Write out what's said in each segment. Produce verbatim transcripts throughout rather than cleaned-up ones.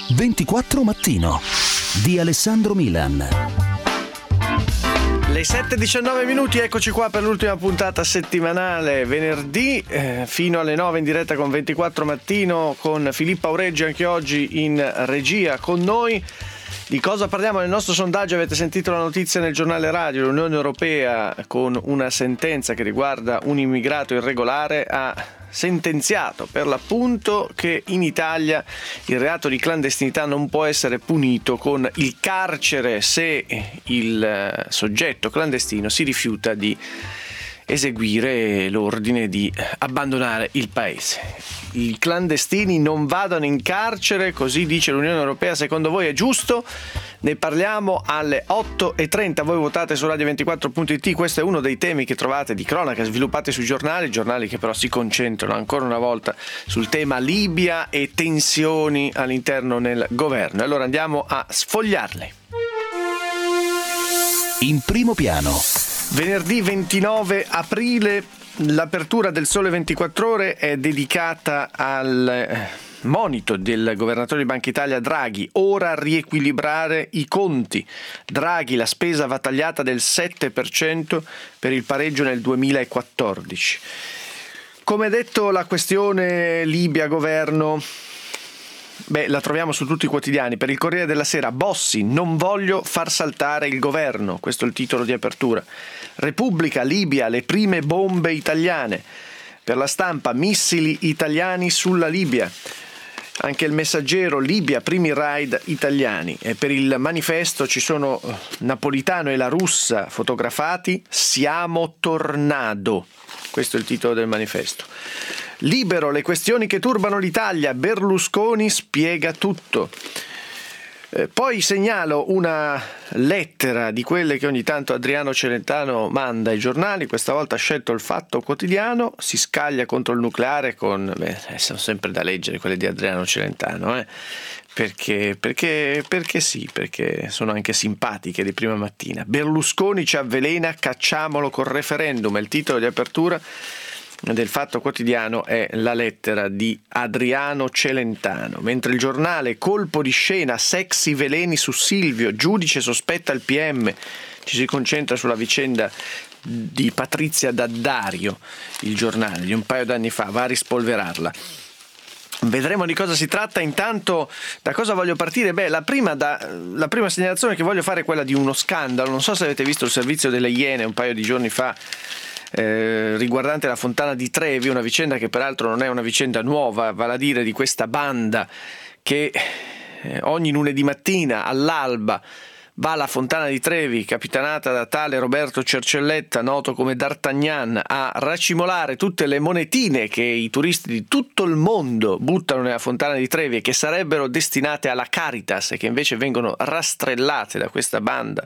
ventiquattro Mattino di Alessandro Milan. Le sette e diciannove minuti, eccoci qua per l'ultima puntata settimanale, venerdì eh, fino alle nove in diretta con ventiquattro Mattino, con Filippo Aureggi anche oggi in regia con noi. Di cosa parliamo nel nostro sondaggio? Avete sentito la notizia nel giornale radio: l'Unione Europea, con una sentenza che riguarda un immigrato irregolare, ha sentenziato per l'appunto che in Italia il reato di clandestinità non può essere punito con il carcere se il soggetto clandestino si rifiuta di eseguire l'ordine di abbandonare il paese. I clandestini non vadano in carcere, così dice l'Unione Europea. Secondo voi è giusto? Ne parliamo alle otto e trenta. Voi votate su radio ventiquattro punto it. Questo è uno dei temi che trovate di cronaca sviluppati sui giornali, giornali che però si concentrano ancora una volta sul tema Libia e tensioni all'interno del governo. Allora andiamo a sfogliarle. In primo piano. Venerdì ventinove aprile, l'apertura del Sole ventiquattro Ore è dedicata al monito del governatore di Banca Italia Draghi: ora riequilibrare i conti. Draghi, la spesa va tagliata del sette per cento per il pareggio nel duemilaquattordici. Come detto, la questione Libia governo, beh, la troviamo su tutti i quotidiani. Per il Corriere della Sera: Bossi, non voglio far saltare il governo. Questo è il titolo di apertura. Repubblica, Libia, le prime bombe italiane. Per La Stampa: missili italiani sulla Libia. Anche il Messaggero: Libia, primi raid italiani. E per il Manifesto ci sono Napolitano e la Russa fotografati. Siamo tornado. Questo è il titolo del Manifesto. Libero, le questioni che turbano l'Italia, Berlusconi spiega tutto. Eh, poi segnalo una lettera di quelle che ogni tanto Adriano Celentano manda ai giornali. Questa volta ha scelto il Fatto Quotidiano, si scaglia contro il nucleare con, beh, sono sempre da leggere quelle di Adriano Celentano, eh? Perché, perché, perché sì, perché sono anche simpatiche di prima mattina. Berlusconi ci avvelena, cacciamolo col referendum, è il titolo di apertura del Fatto Quotidiano, è la lettera di Adriano Celentano. Mentre il Giornale: colpo di scena, sexy veleni su Silvio, giudice sospetta il P M. Ci si concentra sulla vicenda di Patrizia D'Addario. Il Giornale di un paio d'anni fa va a rispolverarla. Vedremo di cosa si tratta. Intanto, da cosa voglio partire? Beh, la prima, da, la prima segnalazione che voglio fare è quella di uno scandalo. Non so se avete visto il servizio delle Iene un paio di giorni fa, Eh, riguardante la Fontana di Trevi, una vicenda che peraltro non è una vicenda nuova, vale a dire di questa banda che eh, ogni lunedì mattina all'alba va alla Fontana di Trevi, capitanata da tale Roberto Cercelletta, noto come D'Artagnan, a racimolare tutte le monetine che i turisti di tutto il mondo buttano nella Fontana di Trevi e che sarebbero destinate alla Caritas e che invece vengono rastrellate da questa banda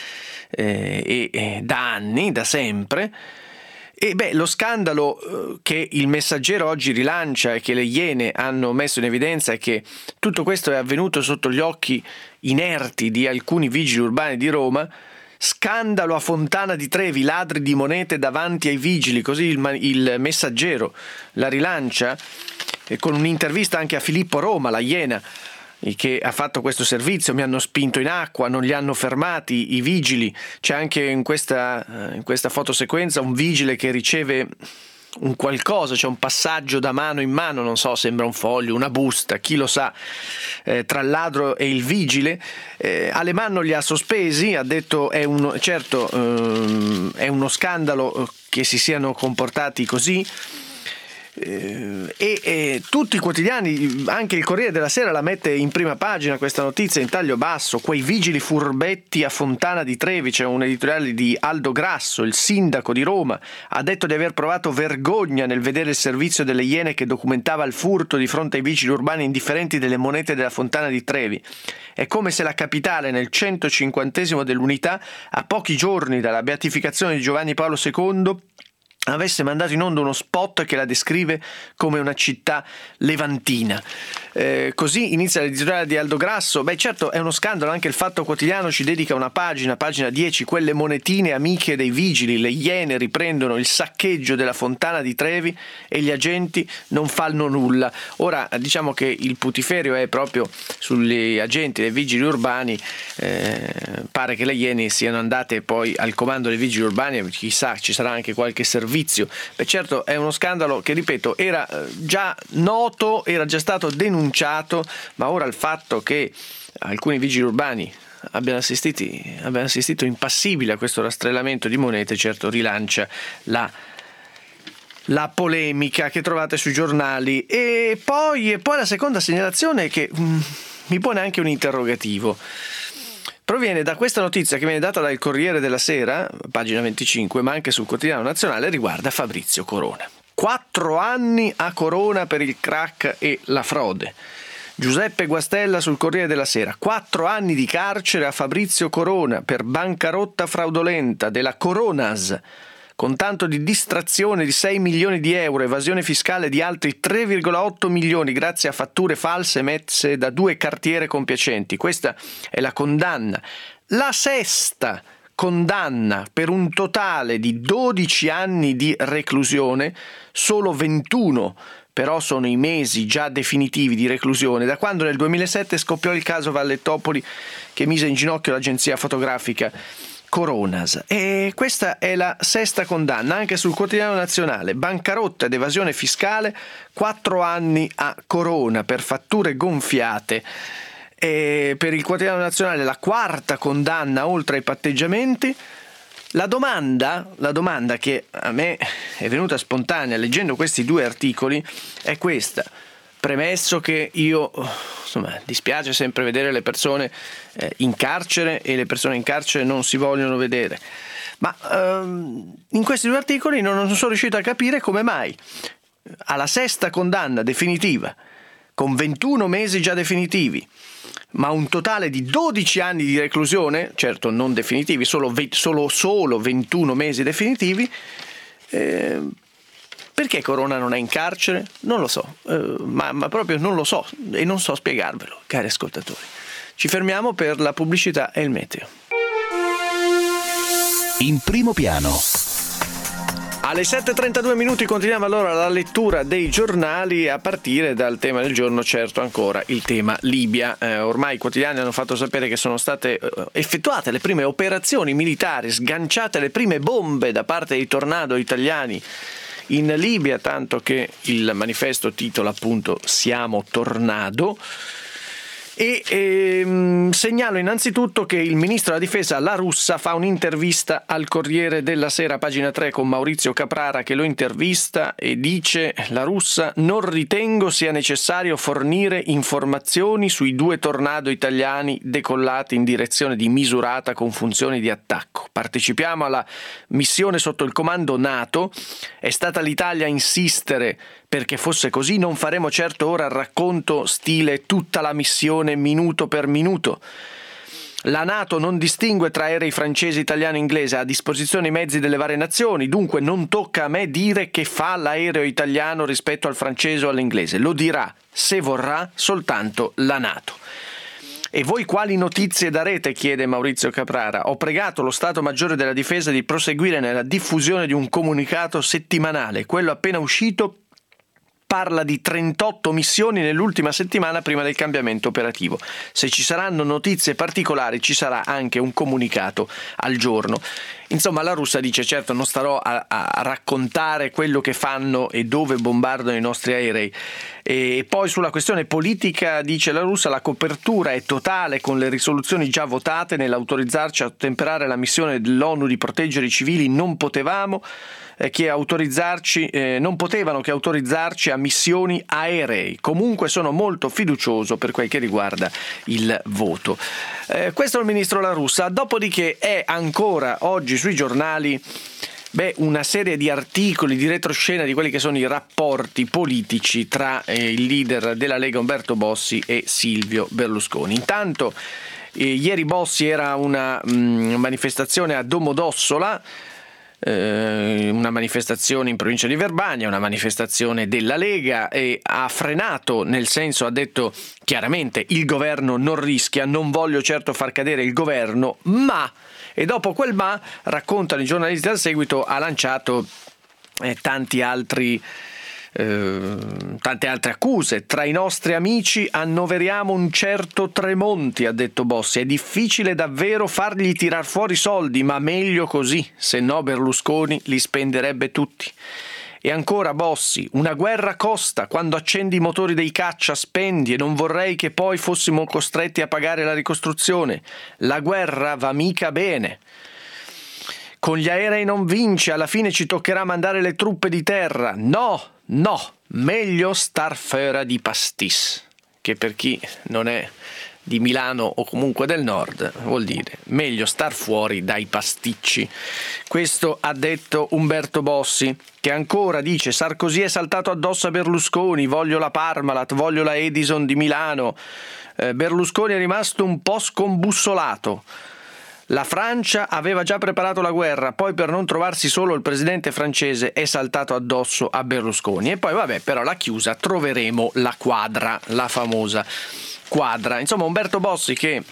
eh, e, e da anni, da sempre. E beh, lo scandalo eh, che il Messaggero oggi rilancia e che le Iene hanno messo in evidenza è che tutto questo è avvenuto sotto gli occhi inerti di alcuni vigili urbani di Roma. Scandalo a Fontana di Trevi, ladri di monete davanti ai vigili, così il, il Messaggero la rilancia, e con un'intervista anche a Filippo Roma, la Iena, che ha fatto questo servizio. Mi hanno spinto in acqua, non li hanno fermati i vigili. C'è anche in questa, in questa fotosequenza un vigile che riceve un qualcosa, c'è un passaggio da mano in mano, non so, sembra un foglio, una busta, chi lo sa, eh, tra il ladro e il vigile. eh, Alemanno li ha sospesi, ha detto è uno, certo ehm, è uno scandalo che si siano comportati così. E, e tutti i quotidiani, anche il Corriere della Sera la mette in prima pagina questa notizia in taglio basso: quei vigili furbetti a Fontana di Trevi. C'è un editoriale di Aldo Grasso, il sindaco di Roma, ha detto di aver provato vergogna nel vedere il servizio delle Iene che documentava il furto di fronte ai vigili urbani indifferenti delle monete della Fontana di Trevi. È come se la capitale, nel centocinquantesimo dell'unità, a pochi giorni dalla beatificazione di Giovanni Paolo secondo, avesse mandato in onda uno spot che la descrive come una città levantina. Eh, così inizia l'editoriale di Aldo Grasso. Beh, certo, è uno scandalo, anche il Fatto Quotidiano ci dedica una pagina, pagina dieci, quelle monetine amiche dei vigili, le Iene riprendono il saccheggio della Fontana di Trevi e gli agenti non fanno nulla. Ora, diciamo che il putiferio è proprio sugli agenti dei vigili urbani, eh, pare che le Iene siano andate poi al comando dei vigili urbani, chissà, ci sarà anche qualche servizio. Beh, certo, è uno scandalo che, ripeto, era già noto, era già stato denunciato, ma ora il fatto che alcuni vigili urbani abbiano, assistiti, abbiano assistito impassibili a questo rastrellamento di monete, certo rilancia la, la polemica che trovate sui giornali. E poi, e poi la seconda segnalazione che mm, mi pone anche un interrogativo. Proviene da questa notizia che viene data dal Corriere della Sera, pagina venticinque, ma anche sul Quotidiano Nazionale, riguarda Fabrizio Corona. Quattro anni a Corona per il crack e la frode. Giuseppe Guastella sul Corriere della Sera. Quattro anni di carcere a Fabrizio Corona per bancarotta fraudolenta della Coronas, con tanto di distrazione di sei milioni di euro, evasione fiscale di altri tre virgola otto milioni grazie a fatture false emesse da due cartiere compiacenti. Questa è la condanna. La sesta condanna per un totale di dodici anni di reclusione, solo ventuno però sono i mesi già definitivi di reclusione, da quando nel duemilasette scoppiò il caso Valletopoli che mise in ginocchio l'agenzia fotografica Coronas. E questa è la sesta condanna, anche sul Quotidiano Nazionale. Bancarotta ed evasione fiscale, quattro anni a Corona per fatture gonfiate. E per il Quotidiano Nazionale la quarta condanna oltre ai patteggiamenti. La domanda, la domanda che a me è venuta spontanea leggendo questi due articoli è questa. Premesso che io, insomma, dispiace sempre vedere le persone eh, in carcere e le persone in carcere non si vogliono vedere, ma ehm, in questi due articoli non, non sono riuscito a capire come mai alla sesta condanna definitiva, con ventuno mesi già definitivi, ma un totale di dodici anni di reclusione, certo non definitivi, solo, solo, solo ventuno mesi definitivi, eh, perché Corona non è in carcere? Non lo so, eh, ma, ma proprio non lo so e non so spiegarvelo, cari ascoltatori. Ci fermiamo per la pubblicità e il meteo. In primo piano. Alle sette e trentadue minuti continuiamo allora la lettura dei giornali, a partire dal tema del giorno, certo ancora il tema Libia. Eh, ormai i quotidiani hanno fatto sapere che sono state eh, effettuate le prime operazioni militari, sganciate le prime bombe da parte dei tornado italiani in Libia, tanto che il manifesto titola appunto Siamo Tornado. E ehm, segnalo innanzitutto che il ministro della difesa La Russa fa un'intervista al Corriere della Sera, pagina tre, con Maurizio Caprara che lo intervista e dice: La Russa, non ritengo sia necessario fornire informazioni sui due tornado italiani decollati in direzione di Misurata con funzioni di attacco. Partecipiamo alla missione sotto il comando NATO, è stata l'Italia a insistere perché fosse così, non faremo certo ora il racconto stile tutta la missione minuto per minuto. La NATO non distingue tra aerei francesi, italiano e inglese, ha a disposizione i mezzi delle varie nazioni, dunque non tocca a me dire che fa l'aereo italiano rispetto al francese o all'inglese, lo dirà, se vorrà, soltanto la NATO. E voi quali notizie darete? Chiede Maurizio Caprara. Ho pregato lo Stato Maggiore della Difesa di proseguire nella diffusione di un comunicato settimanale, quello appena uscito parla di trentotto missioni nell'ultima settimana prima del cambiamento operativo. Se ci saranno notizie particolari ci sarà anche un comunicato al giorno. Insomma, la Russia dice: certo, non starò a, a raccontare quello che fanno e dove bombardano i nostri aerei. E poi sulla questione politica, dice la Russia, la copertura è totale con le risoluzioni già votate nell'autorizzarci a ottemperare la missione dell'ONU di proteggere i civili. Non potevamo che autorizzarci, eh, non potevano che autorizzarci a missioni aerei. Comunque sono molto fiducioso per quel che riguarda il voto. Eh, questo è il ministro La Russa. Dopodiché è ancora oggi sui giornali beh, una serie di articoli di retroscena di quelli che sono i rapporti politici tra eh, il leader della Lega Umberto Bossi e Silvio Berlusconi. Intanto eh, ieri Bossi era una mh, manifestazione a Domodossola. eh, una manifestazione in provincia di Verbania, una manifestazione della Lega, e ha frenato, nel senso, ha detto chiaramente: il governo non rischia, non voglio certo far cadere il governo, ma, e dopo quel ma, raccontano i giornalisti al seguito, ha lanciato eh, tanti altri Eh, tante altre accuse. Tra i nostri amici annoveriamo un certo Tremonti, ha detto Bossi, è difficile davvero fargli tirar fuori soldi, ma meglio così, se no Berlusconi li spenderebbe tutti. E ancora Bossi: una guerra costa, quando accendi i motori dei caccia spendi, e non vorrei che poi fossimo costretti a pagare la ricostruzione. La guerra va mica bene. Con gli aerei non vince, alla fine ci toccherà mandare le truppe di terra. No, no, meglio star fuera di pastis, che per chi non è di Milano o comunque del nord vuol dire meglio star fuori dai pasticci. Questo ha detto Umberto Bossi, che ancora dice: Sarkozy è saltato addosso a Berlusconi, voglio la Parmalat, voglio la Edison di Milano. eh, Berlusconi è rimasto un po' scombussolato. La Francia aveva già preparato la guerra, poi per non trovarsi solo il presidente francese è saltato addosso a Berlusconi. E poi vabbè, però la chiusa, troveremo la quadra, la famosa quadra. Insomma, Umberto Bossi che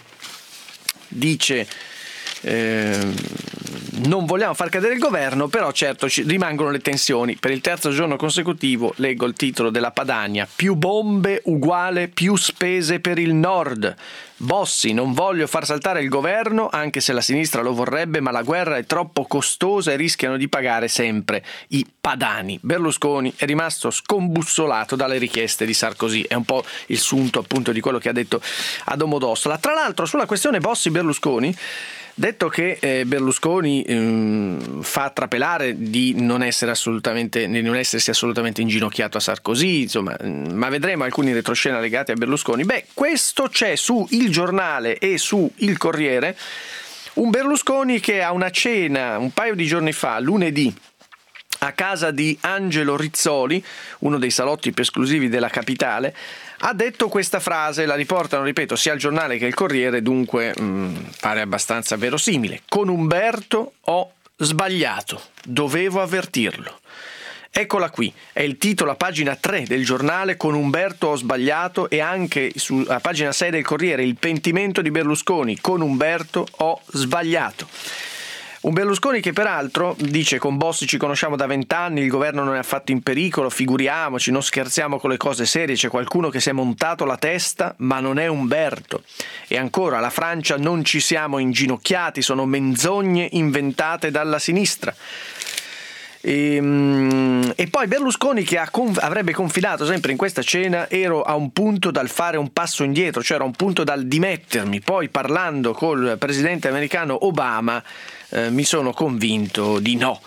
dice eh, non vogliamo far cadere il governo, però certo ci rimangono le tensioni. Per il terzo giorno consecutivo, leggo il titolo della Padania: più bombe uguale più spese per il nord. Bossi: non voglio far saltare il governo, anche se la sinistra lo vorrebbe, ma la guerra è troppo costosa e rischiano di pagare sempre i padani. Berlusconi è rimasto scombussolato dalle richieste di Sarkozy. È un po' il sunto appunto di quello che ha detto a Domodossola. Tra l'altro, sulla questione Bossi-Berlusconi, detto che eh, Berlusconi ehm, fa trapelare di non essere assolutamente, di non essersi assolutamente inginocchiato a Sarkozy, insomma, ma vedremo alcuni retroscena legati a Berlusconi. Beh, questo c'è su Il Giornale e su Il Corriere, un Berlusconi che a una cena un paio di giorni fa, lunedì, a casa di Angelo Rizzoli, uno dei salotti più esclusivi della capitale, ha detto questa frase, la riportano, ripeto, sia il Giornale che il Corriere, dunque mh, pare abbastanza verosimile: con Umberto ho sbagliato, dovevo avvertirlo. Eccola qui, è il titolo a pagina tre del Giornale: con Umberto ho sbagliato, e anche su, a pagina sei del Corriere il pentimento di Berlusconi: con Umberto ho sbagliato. Un Berlusconi che peraltro dice: con Bossi ci conosciamo da vent'anni, il governo non è affatto in pericolo, figuriamoci, non scherziamo con le cose serie, c'è qualcuno che si è montato la testa, ma non è Umberto. E ancora, la Francia non ci siamo inginocchiati, sono menzogne inventate dalla sinistra. E, e poi Berlusconi che ha, avrebbe confidato sempre in questa cena: ero a un punto dal fare un passo indietro, cioè ero a un punto dal dimettermi, poi parlando col presidente americano Obama eh, mi sono convinto di no.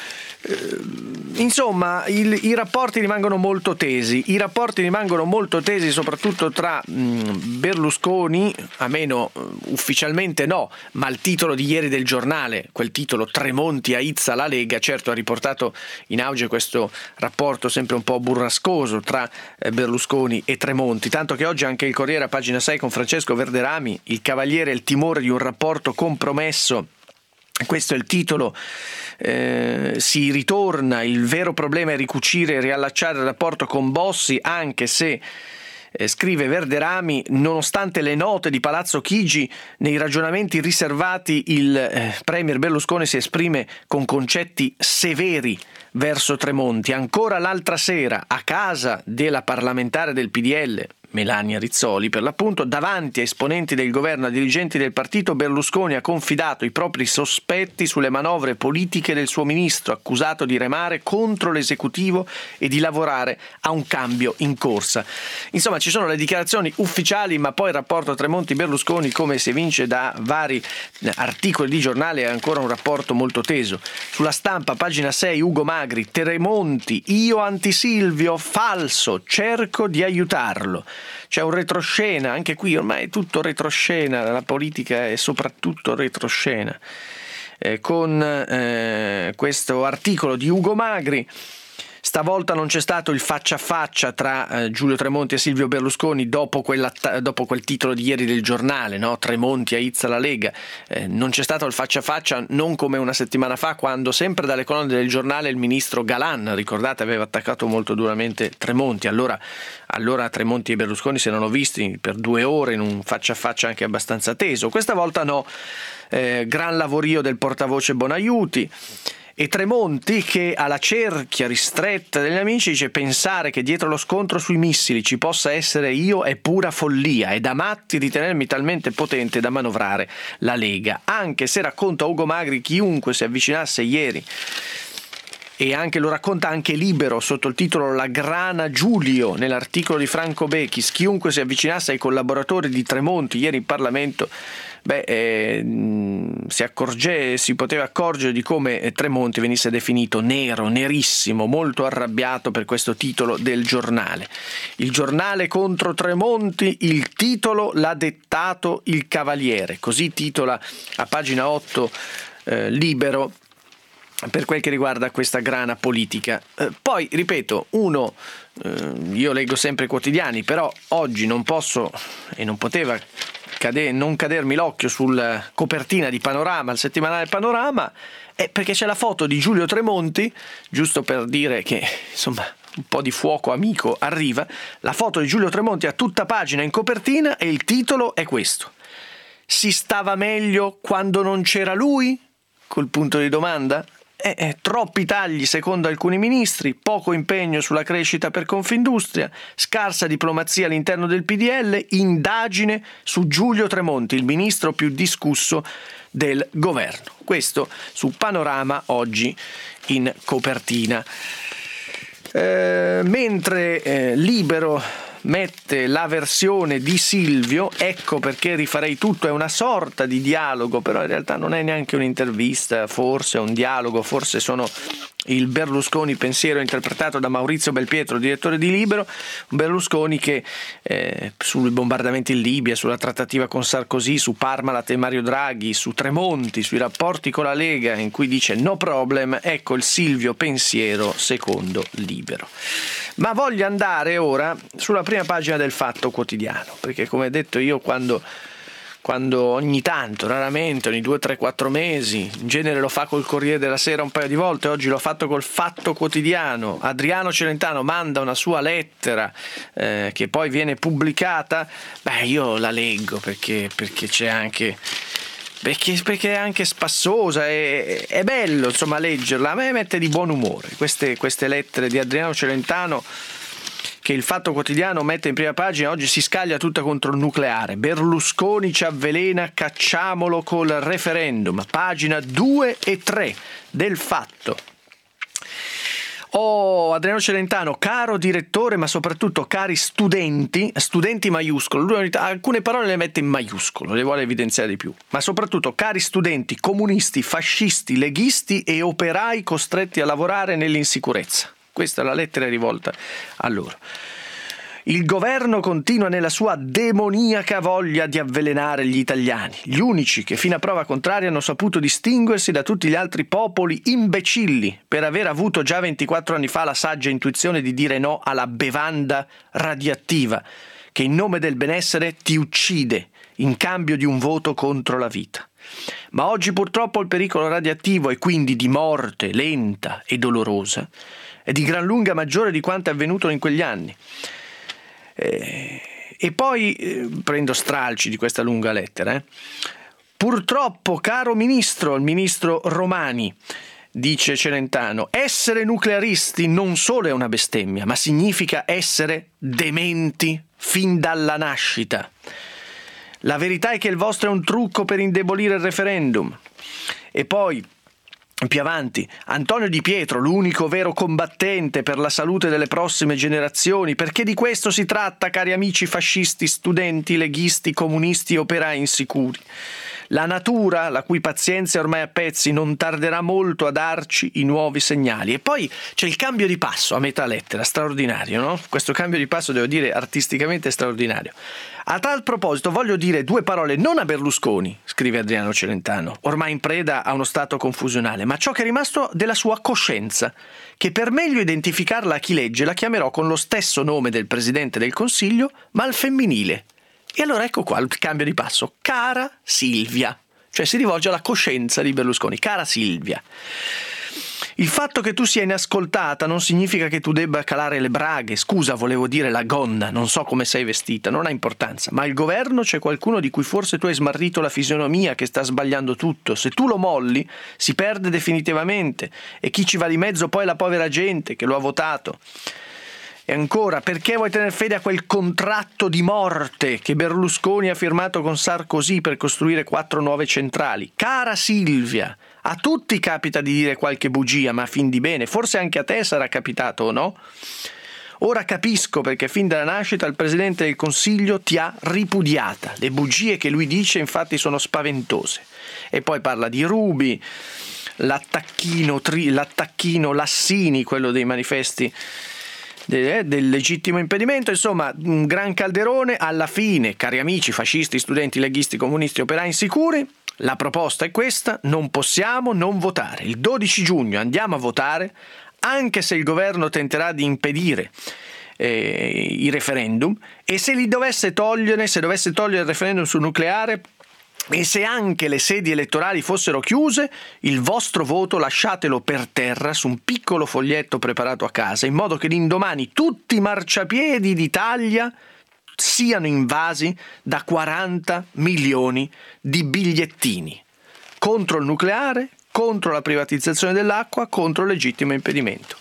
Insomma, il, i rapporti rimangono molto tesi, i rapporti rimangono molto tesi soprattutto tra mh, Berlusconi, a meno uh, ufficialmente no, ma il titolo di ieri del Giornale, quel titolo Tremonti aizza la Lega, certo ha riportato in auge questo rapporto sempre un po' burrascoso tra eh, Berlusconi e Tremonti, tanto che oggi anche il Corriere a pagina sei con Francesco Verderami: il Cavaliere e il timore di un rapporto compromesso. Questo è il titolo, eh, si ritorna, il vero problema è ricucire e riallacciare il rapporto con Bossi, anche se, eh, scrive Verderami, nonostante le note di Palazzo Chigi, nei ragionamenti riservati il eh, premier Berlusconi si esprime con concetti severi verso Tremonti. Ancora l'altra sera, a casa della parlamentare del P D L, Melania Rizzoli, per l'appunto, davanti a esponenti del governo e a dirigenti del partito, Berlusconi ha confidato i propri sospetti sulle manovre politiche del suo ministro, accusato di remare contro l'esecutivo e di lavorare a un cambio in corsa. Insomma, ci sono le dichiarazioni ufficiali, ma poi il rapporto Tremonti-Berlusconi, come si evince da vari articoli di giornale, è ancora un rapporto molto teso. Sulla Stampa, pagina sei, Ugo Magri: Tremonti, io anti-Silvio, falso, cerco di aiutarlo. C'è un retroscena, anche qui ormai è tutto retroscena, la politica è soprattutto retroscena, eh, con eh, questo articolo di Ugo Magri Stavolta non c'è stato il faccia a faccia tra eh, Giulio Tremonti e Silvio Berlusconi dopo, dopo quel titolo di ieri del giornale, no? Tremonti aizza la Lega. Eh, non c'è stato il faccia a faccia, non come una settimana fa, quando sempre dalle colonne del giornale il ministro Galan, ricordate, aveva attaccato molto duramente Tremonti. Allora, allora Tremonti e Berlusconi si erano visti per due ore in un faccia a faccia anche abbastanza teso. Questa volta no, eh, gran lavorio del portavoce Bonaiuti. E Tremonti, che alla cerchia ristretta degli amici dice: pensare che dietro lo scontro sui missili ci possa essere io è pura follia, è da matti ritenermi talmente potente da manovrare la Lega. Anche se, racconta Ugo Magri, chiunque si avvicinasse ieri, e anche lo racconta anche Libero sotto il titolo La grana Giulio nell'articolo di Franco Bechis, chiunque si avvicinasse ai collaboratori di Tremonti ieri in Parlamento, beh, eh, si accorge, si poteva accorgere di come Tremonti venisse definito nero, nerissimo, molto arrabbiato per questo titolo del giornale. Il giornale contro Tremonti, il titolo l'ha dettato il Cavaliere, così titola a pagina otto eh, Libero, per quel che riguarda questa grana politica. Eh, poi, ripeto, uno, eh, io leggo sempre i quotidiani, però oggi non posso e non poteva cade, non cadermi l'occhio sulla copertina di Panorama, il settimanale Panorama, è perché c'è la foto di Giulio Tremonti, giusto per dire che, insomma, un po' di fuoco amico arriva, la foto di Giulio Tremonti a tutta pagina in copertina e il titolo è questo: si stava meglio quando non c'era lui? Col punto di domanda? Eh, eh, troppi tagli secondo alcuni ministri, poco impegno sulla crescita per Confindustria, scarsa diplomazia all'interno del P D L, indagine su Giulio Tremonti, il ministro più discusso del governo. Questo su Panorama oggi in copertina. Eh, mentre eh, Libero mette la versione di Silvio, ecco perché rifarei tutto, è una sorta di dialogo, però in realtà non è neanche un'intervista, forse è un dialogo, forse sono il Berlusconi pensiero interpretato da Maurizio Belpietro, direttore di Libero, un Berlusconi che eh, sui bombardamenti in Libia, sulla trattativa con Sarkozy, su Parmalat e Mario Draghi, su Tremonti, sui rapporti con la Lega, in cui dice no problem, ecco il Silvio pensiero secondo Libero. Ma voglio andare ora sulla prima pagina del Fatto Quotidiano, perché come detto io quando, quando ogni tanto, raramente, ogni due, tre, quattro mesi, in genere lo fa col Corriere della Sera un paio di volte, oggi l'ho fatto col Fatto Quotidiano, Adriano Celentano manda una sua lettera eh, che poi viene pubblicata, beh io la leggo perché, perché c'è anche... Perché, perché è anche spassosa, è, è bello insomma leggerla, a me mette di buon umore queste, queste lettere di Adriano Celentano che il Fatto Quotidiano mette in prima pagina. Oggi si scaglia tutta contro il nucleare, Berlusconi ci avvelena, cacciamolo col referendum, pagina due e tre del Fatto. Oh, Adriano Celentano, caro direttore, ma soprattutto cari studenti, studenti maiuscolo, lui alcune parole le mette in maiuscolo, le vuole evidenziare di più, ma soprattutto cari studenti, comunisti, fascisti, leghisti e operai costretti a lavorare nell'insicurezza. Questa è la lettera rivolta a loro. Il governo continua nella sua demoniaca voglia di avvelenare gli italiani, gli unici che fino a prova contraria hanno saputo distinguersi da tutti gli altri popoli imbecilli per aver avuto già ventiquattro anni fa la saggia intuizione di dire no alla bevanda radioattiva che in nome del benessere ti uccide in cambio di un voto contro la vita. Ma oggi purtroppo il pericolo radioattivo e quindi di morte lenta e dolorosa è di gran lunga maggiore di quanto è avvenuto in quegli anni. Eh, e poi eh, prendo stralci di questa lunga lettera. Eh. Purtroppo, caro ministro, il ministro Romani, dice Celentano, essere nuclearisti non solo è una bestemmia, ma significa essere dementi fin dalla nascita. La verità è che il vostro è un trucco per indebolire il referendum. E poi più avanti, Antonio Di Pietro, l'unico vero combattente per la salute delle prossime generazioni, perché di questo si tratta, cari amici fascisti, studenti, leghisti, comunisti e operai insicuri. La natura, la cui pazienza è ormai a pezzi, non tarderà molto a darci i nuovi segnali. E poi c'è il cambio di passo a metà lettera, straordinario, no? Questo cambio di passo, devo dire, artisticamente straordinario. A tal proposito voglio dire due parole non a Berlusconi, scrive Adriano Celentano, ormai in preda a uno stato confusionale, ma ciò che è rimasto della sua coscienza, che per meglio identificarla a chi legge la chiamerò con lo stesso nome del Presidente del Consiglio, ma al femminile. E allora ecco qua il cambio di passo. Cara Silvia. Cioè si rivolge alla coscienza di Berlusconi. Cara Silvia. Il fatto che tu sia inascoltata non significa che tu debba calare le braghe. Scusa, volevo dire la gonna. Non so come sei vestita. Non ha importanza. Ma il governo c'è qualcuno di cui forse tu hai smarrito la fisionomia, che sta sbagliando tutto. Se tu lo molli, si perde definitivamente. E chi ci va di mezzo poi è la povera gente che lo ha votato. E ancora, perché vuoi tener fede a quel contratto di morte che Berlusconi ha firmato con Sarkozy per costruire quattro nuove centrali? Cara Silvia, a tutti capita di dire qualche bugia, ma a fin di bene, forse anche a te sarà capitato, o no? Ora capisco perché fin dalla nascita il Presidente del Consiglio ti ha ripudiata. Le bugie che lui dice infatti sono spaventose. E poi parla di Ruby, l'attacchino, tri, l'attacchino Lassini, quello dei manifesti del legittimo impedimento, insomma un gran calderone. Alla fine, cari amici fascisti, studenti, leghisti, comunisti, operai insicuri, la proposta è questa: non possiamo non votare. Il dodici giugno andiamo a votare, anche se il governo tenterà di impedire eh, i referendum, e se li dovesse togliere, se dovesse togliere il referendum sul nucleare, e se anche le sedi elettorali fossero chiuse, il vostro voto lasciatelo per terra su un piccolo foglietto preparato a casa, in modo che l'indomani tutti i marciapiedi d'Italia siano invasi da quaranta milioni di bigliettini contro il nucleare, contro la privatizzazione dell'acqua, contro il legittimo impedimento.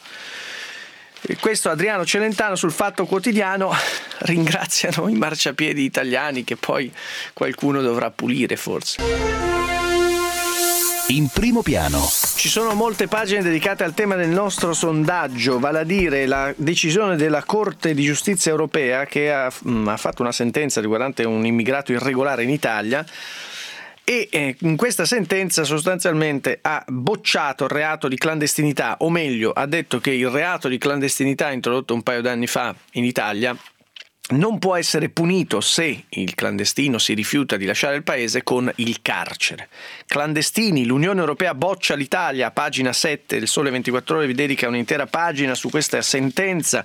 E questo Adriano Celentano sul Fatto Quotidiano. Ringraziano i marciapiedi italiani che poi qualcuno dovrà pulire forse. In primo piano. Ci sono molte pagine dedicate al tema del nostro sondaggio, vale a dire la decisione della Corte di Giustizia Europea che ha, mh, ha fatto una sentenza riguardante un immigrato irregolare in Italia. E eh, in questa sentenza sostanzialmente ha bocciato il reato di clandestinità, o meglio ha detto che il reato di clandestinità introdotto un paio d'anni fa in Italia non può essere punito se il clandestino si rifiuta di lasciare il paese con il carcere. Clandestini, l'Unione Europea boccia l'Italia, a pagina sette, il Sole ventiquattro Ore vi dedica un'intera pagina su questa sentenza.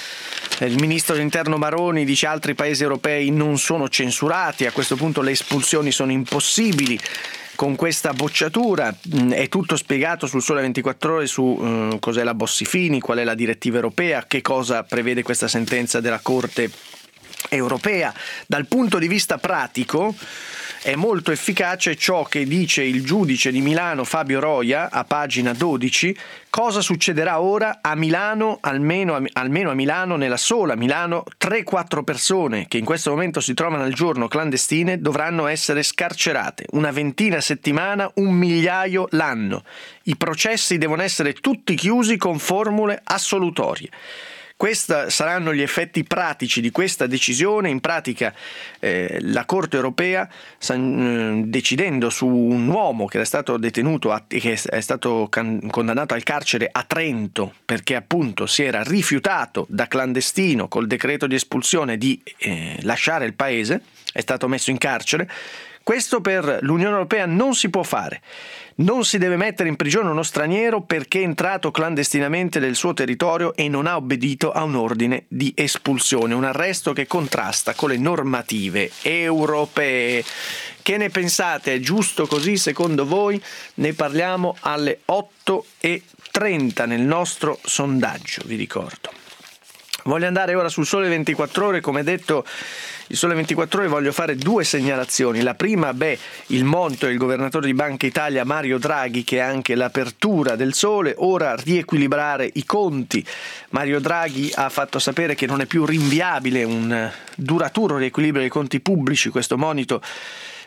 Il ministro dell'interno Maroni dice altri paesi europei non sono censurati, a questo punto le espulsioni sono impossibili. Con questa bocciatura mh, è tutto spiegato sul Sole ventiquattro Ore su mh, cos'è la Bossi-Fini, qual è la direttiva europea, che cosa prevede questa sentenza della Corte europea. Dal punto di vista pratico è molto efficace ciò che dice il giudice di Milano Fabio Roia a pagina dodici. Cosa succederà ora a Milano, almeno, almeno a Milano, nella sola Milano, tre quattro persone che in questo momento si trovano al giorno clandestine dovranno essere scarcerate, una ventina a settimana, un migliaio l'anno. I processi devono essere tutti chiusi con formule assolutorie. Questi saranno gli effetti pratici di questa decisione. In pratica eh, la Corte europea, san, decidendo su un uomo che era stato detenuto e che è stato can- condannato al carcere a Trento perché appunto si era rifiutato da clandestino col decreto di espulsione di eh, lasciare il paese, è stato messo in carcere. Questo per l'Unione Europea non si può fare. Non si deve mettere in prigione uno straniero perché è entrato clandestinamente nel suo territorio e non ha obbedito a un ordine di espulsione, un arresto che contrasta con le normative europee. Che ne pensate? È giusto così secondo voi? Ne parliamo alle otto e trenta nel nostro sondaggio, vi ricordo. Voglio andare ora sul Sole ventiquattro Ore, come detto il Sole ventiquattro Ore voglio fare due segnalazioni. La prima, beh, il monito del governatore di Banca Italia Mario Draghi, che è anche l'apertura del Sole, ora riequilibrare i conti. Mario Draghi ha fatto sapere che non è più rinviabile un duraturo riequilibrio dei conti pubblici, questo monito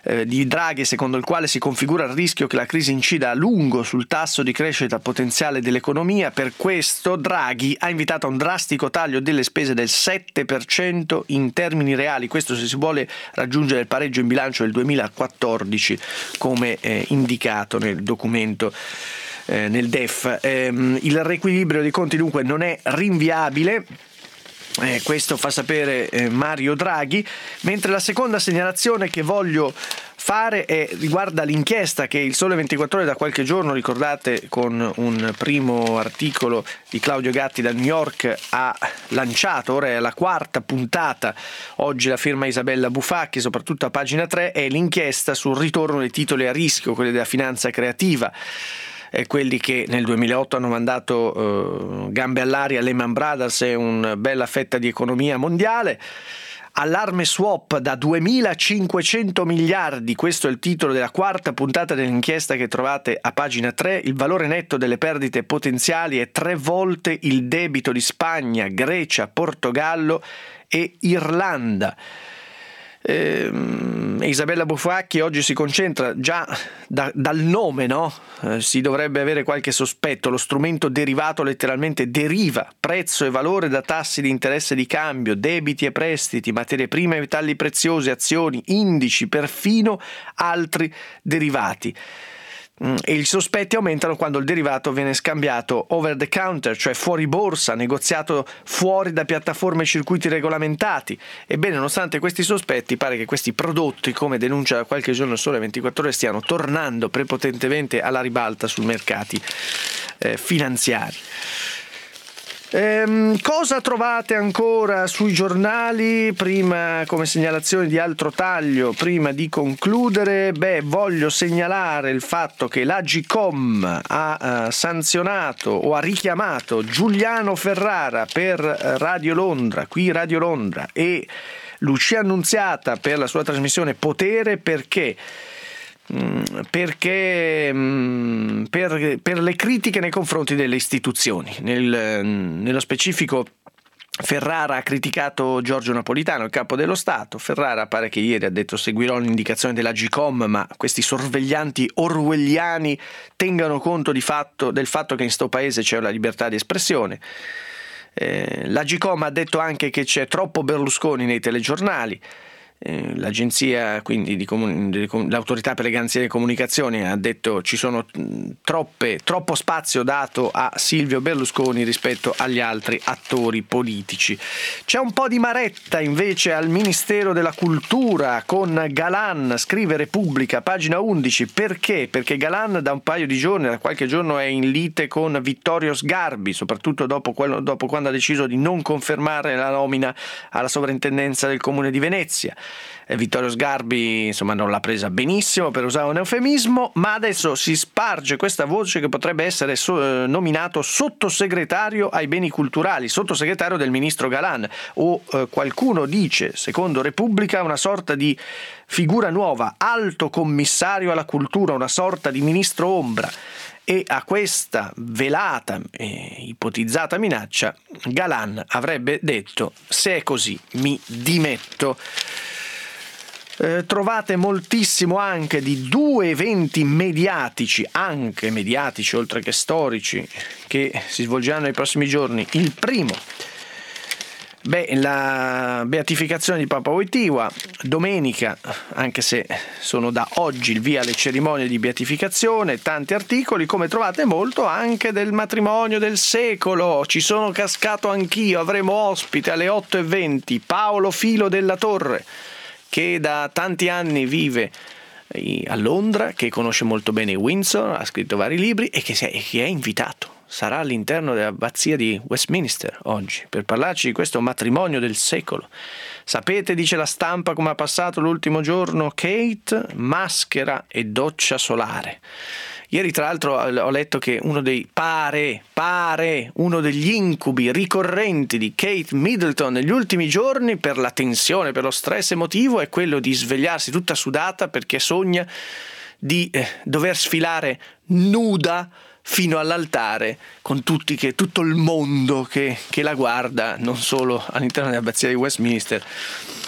eh, di Draghi, secondo il quale si configura il rischio che la crisi incida a lungo sul tasso di crescita potenziale dell'economia. Per questo Draghi ha invitato a un drastico taglio delle spese del sette per cento in termini reali, questo se si vuole raggiungere il pareggio in bilancio del duemilaquattordici, come eh, indicato nel documento, eh, nel D E F. Eh, il riequilibrio dei conti dunque non è rinviabile. Eh, questo fa sapere eh, Mario Draghi, mentre la seconda segnalazione che voglio fare è, riguarda l'inchiesta che il Sole ventiquattro Ore da qualche giorno, ricordate, con un primo articolo di Claudio Gatti da New York ha lanciato. Ora è la quarta puntata, oggi la firma Isabella Bufacchi, soprattutto a pagina tre, è l'inchiesta sul ritorno dei titoli a rischio, quelli della finanza creativa, quelli che nel duemilaotto hanno mandato eh, gambe all'aria a Lehman Brothers e una bella fetta di economia mondiale. Allarme swap da duemilacinquecento miliardi, questo è il titolo della quarta puntata dell'inchiesta che trovate a pagina tre. Il valore netto delle perdite potenziali è tre volte il debito di Spagna, Grecia, Portogallo e Irlanda. Eh, Isabella Bufacchi oggi si concentra già da, dal nome, no? Eh, si dovrebbe avere qualche sospetto. Lo strumento derivato letteralmente deriva prezzo e valore da tassi di interesse di cambio, debiti e prestiti, materie prime e metalli preziosi, azioni, indici, perfino altri derivati. E i sospetti aumentano quando il derivato viene scambiato over the counter, cioè fuori borsa, negoziato fuori da piattaforme e circuiti regolamentati. Ebbene, nonostante questi sospetti, pare che questi prodotti, come denuncia da qualche giorno il Sole ventiquattro Ore, stiano tornando prepotentemente alla ribalta sui mercati eh, finanziari. Ehm, cosa trovate ancora sui giornali? Prima, come segnalazione di altro taglio, prima di concludere, beh, voglio segnalare il fatto che l'Agcom ha uh, sanzionato o ha richiamato Giuliano Ferrara per uh, Radio Londra, qui Radio Londra, e Lucia Annunziata per la sua trasmissione Potere, perché perché per, per le critiche nei confronti delle istituzioni. Nel, nello specifico Ferrara ha criticato Giorgio Napolitano, il capo dello Stato. Ferrara pare che ieri ha detto: seguirò l'indicazione dell'Agcom, ma questi sorveglianti orwelliani tengano conto di fatto, del fatto che in sto paese c'è la libertà di espressione. Eh, L'Agcom ha detto anche che c'è troppo Berlusconi nei telegiornali. L'agenzia, quindi di comun- di, l'autorità per le garanzie delle comunicazioni, ha detto ci sono troppe, troppo spazio dato a Silvio Berlusconi rispetto agli altri attori politici. C'è un po' di maretta invece al Ministero della Cultura con Galan, scrive Repubblica, pagina undici. Perché? Perché Galan da un paio di giorni, da qualche giorno, è in lite con Vittorio Sgarbi, soprattutto dopo, quello, dopo quando ha deciso di non confermare la nomina alla sovrintendenza del Comune di Venezia. Vittorio Sgarbi insomma non l'ha presa benissimo, per usare un eufemismo, ma adesso si sparge questa voce che potrebbe essere so, eh, nominato sottosegretario ai beni culturali, sottosegretario del ministro Galan, o eh, qualcuno dice, secondo Repubblica, una sorta di figura nuova, alto commissario alla cultura, una sorta di ministro ombra. E a questa velata e ipotizzata minaccia Galan avrebbe detto: se è così mi dimetto. Eh, trovate moltissimo anche di due eventi mediatici, anche mediatici oltre che storici, che si svolgeranno nei prossimi giorni. Il primo, beh, la beatificazione di Papa Wojtyła, domenica, anche se sono da oggi il via alle cerimonie di beatificazione, tanti articoli, come trovate molto anche del matrimonio del secolo. Ci sono cascato anch'io, avremo ospite alle otto e venti Paolo Filo della Torre, che da tanti anni vive a Londra, che conosce molto bene Windsor, ha scritto vari libri e che è invitato. Sarà all'interno dell'abbazia di Westminster oggi per parlarci di questo matrimonio del secolo. Sapete, dice la Stampa, come ha passato l'ultimo giorno Kate? Maschera e doccia solare. Ieri tra l'altro ho letto che uno dei pare, pare, uno degli incubi ricorrenti di Kate Middleton negli ultimi giorni, per la tensione, per lo stress emotivo, è quello di svegliarsi tutta sudata perché sogna di eh, dover sfilare nuda fino all'altare con tutti che, tutto il mondo che, che la guarda, non solo all'interno dell'abbazia di Westminster,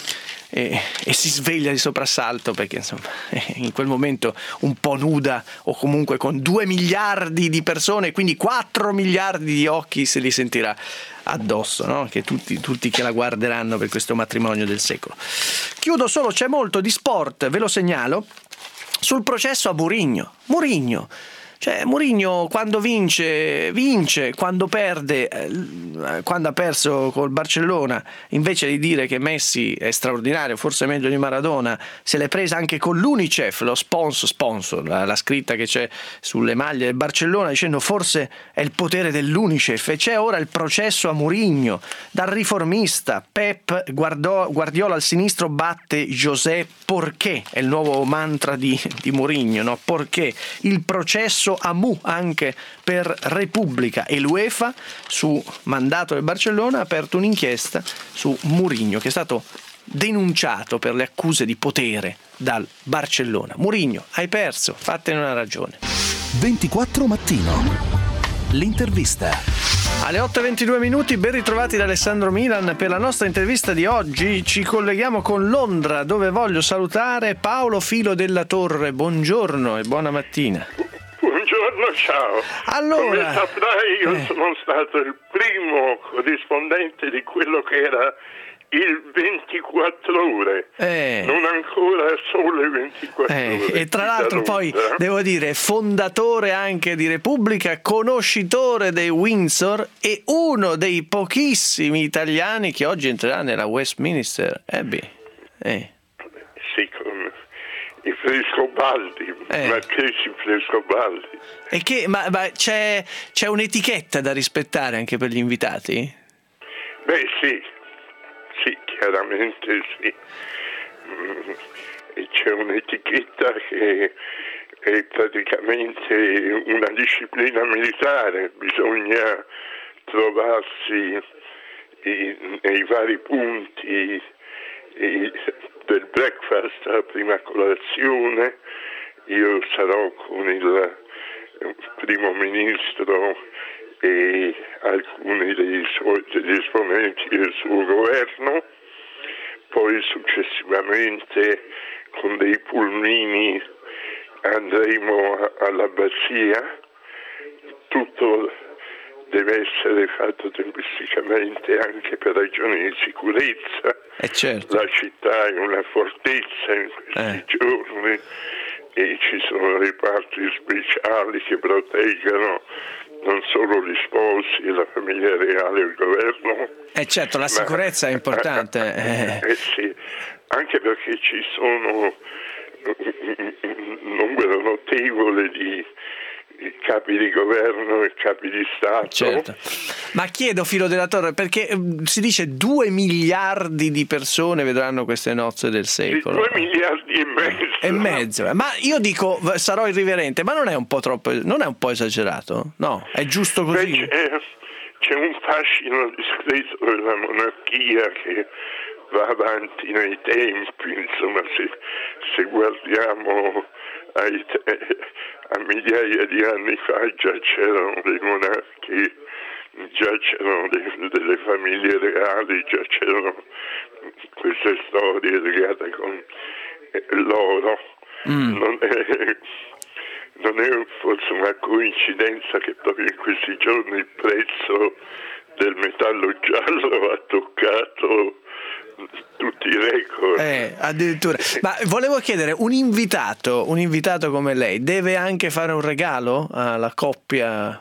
e, e si sveglia di soprassalto perché insomma in quel momento un po' nuda o comunque con due miliardi di persone, quindi quattro miliardi di occhi se li sentirà addosso, no? Che tutti, tutti che la guarderanno per questo matrimonio del secolo. Chiudo solo, c'è molto di sport, ve lo segnalo, sul processo a Mourinho. Mourinho Cioè Mourinho quando vince, vince, quando perde, eh, quando ha perso col Barcellona, invece di dire che Messi è straordinario, forse meglio di Maradona, se l'è presa anche con l'Unicef, lo sponsor, sponsor la, la scritta che c'è sulle maglie del Barcellona, dicendo forse è il potere dell'Unicef. E c'è ora il processo a Mourinho, dal riformista. Pep guardò, Guardiola al sinistro batte José Porqué, è il nuovo mantra di, di Mourinho, no? Porqué, il processo a Mu anche per Repubblica, e l'UEFA, su mandato del Barcellona, ha aperto un'inchiesta su Mourinho, che è stato denunciato per le accuse di potere dal Barcellona. Mourinho, hai perso, fattene una ragione. ventiquattro Mattino, l'intervista. Alle otto e ventidue minuti, ben ritrovati da Alessandro Milan. Per la nostra intervista di oggi ci colleghiamo con Londra, dove voglio salutare Paolo Filo della Torre. Buongiorno e buona mattina. Buongiorno, ciao. Allora, come saprai, io eh. sono stato il primo corrispondente di quello che era il ventiquattro ore, eh. non ancora sole ventiquattro Eh, ore. e tra l'altro poi devo dire fondatore anche di Repubblica, conoscitore dei Windsor e uno dei pochissimi italiani che oggi entrerà nella Westminster Abbey. Eh. Sì, con i Frescobaldi, Eh. Marchesi Frescobaldi. E che, ma, ma c'è, c'è un'etichetta da rispettare anche per gli invitati? Beh sì, sì, chiaramente sì. Mm, e c'è un'etichetta che è praticamente una disciplina militare, bisogna trovarsi i, nei vari punti i, del breakfast, la prima colazione. Io sarò con il primo ministro e alcuni dei suoi degli esponenti del suo governo, poi successivamente con dei pulmini andremo all'abbazia. Tutto deve essere fatto tempisticamente anche per ragioni di sicurezza. Eh certo. La città è una fortezza in questi Eh. giorni e ci sono reparti speciali che proteggono non solo gli sposi, la famiglia reale e il governo. Eh certo, la sicurezza ma, è importante. Eh. Eh sì, anche perché ci sono un numero notevole di capi di governo e capi di Stato. Certo. Ma chiedo, Filo della Torre, perché eh, si dice due miliardi di persone vedranno queste nozze del secolo. Due miliardi e mezzo. E mezzo. Ma io dico, sarò irriverente, ma non è un po' troppo, non è un po' esagerato? No, è giusto così? Beh, c'è, c'è un fascino discreto della monarchia che va avanti nei tempi, insomma, se, se guardiamo ai te- a migliaia di anni fa già c'erano dei monarchi, già c'erano dei, delle famiglie reali, già c'erano queste storie legate con l'oro. Mm. Non è, non è forse una coincidenza che proprio in questi giorni il prezzo del metallo giallo ha toccato tutti i record. Eh, addirittura. Ma volevo chiedere, un invitato, un invitato come lei deve anche fare un regalo alla coppia?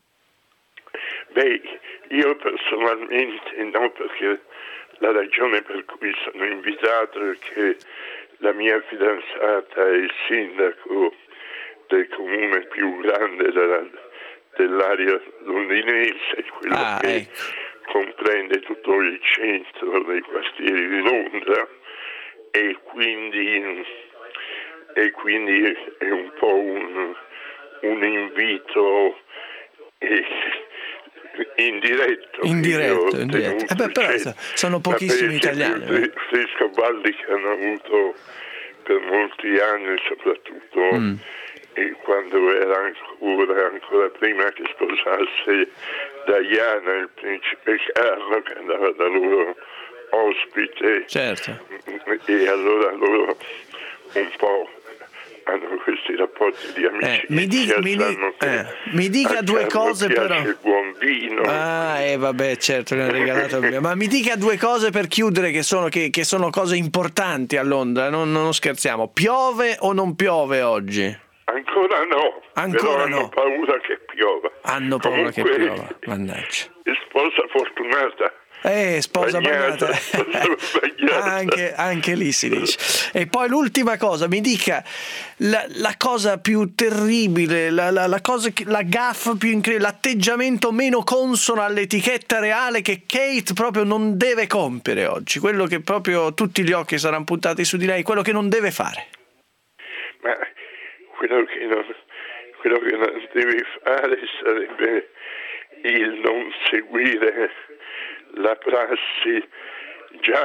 Beh, io personalmente no, perché la ragione per cui sono invitato è che la mia fidanzata è il sindaco del comune più grande della, dell'area londinese, quello ah, che ecco. comprende tutto il centro dei quartieri di Londra, e quindi, e quindi è un po' un, un invito eh, indiretto. Indiretto, indiretto. Eh beh, però sono pochissimi italiani. I Frescobaldi che hanno avuto per molti anni, soprattutto mm. e quando era ancora, ancora prima che sposasse Diana, il principe Carlo, che andava da loro ospite, certo. E allora loro un po' hanno questi rapporti di amicizia, eh, mi, di, mi, di, eh, mi dica due cose però. Il buon vino. Ah, e eh, vabbè, certo, le ho regalato il mio. Ma mi dica due cose per chiudere che sono, che, che sono cose importanti a Londra, non, non scherziamo. Piove o non piove oggi? Ancora no. Ancora però no. Hanno paura che piova. Hanno paura Comunque, che piova. Mannaggia. Sposa fortunata. Eh, sposa bagnata, bagnata. anche, anche lì si dice. E poi l'ultima cosa, mi dica la, la cosa più terribile, la, la, la cosa, la gaffa più incredibile, l'atteggiamento meno consono all'etichetta reale che Kate proprio non deve compiere oggi, quello che proprio tutti gli occhi saranno puntati su di lei, quello che non deve fare. Ma quello che non, quello che non deve fare sarebbe il non seguire la prassi. Già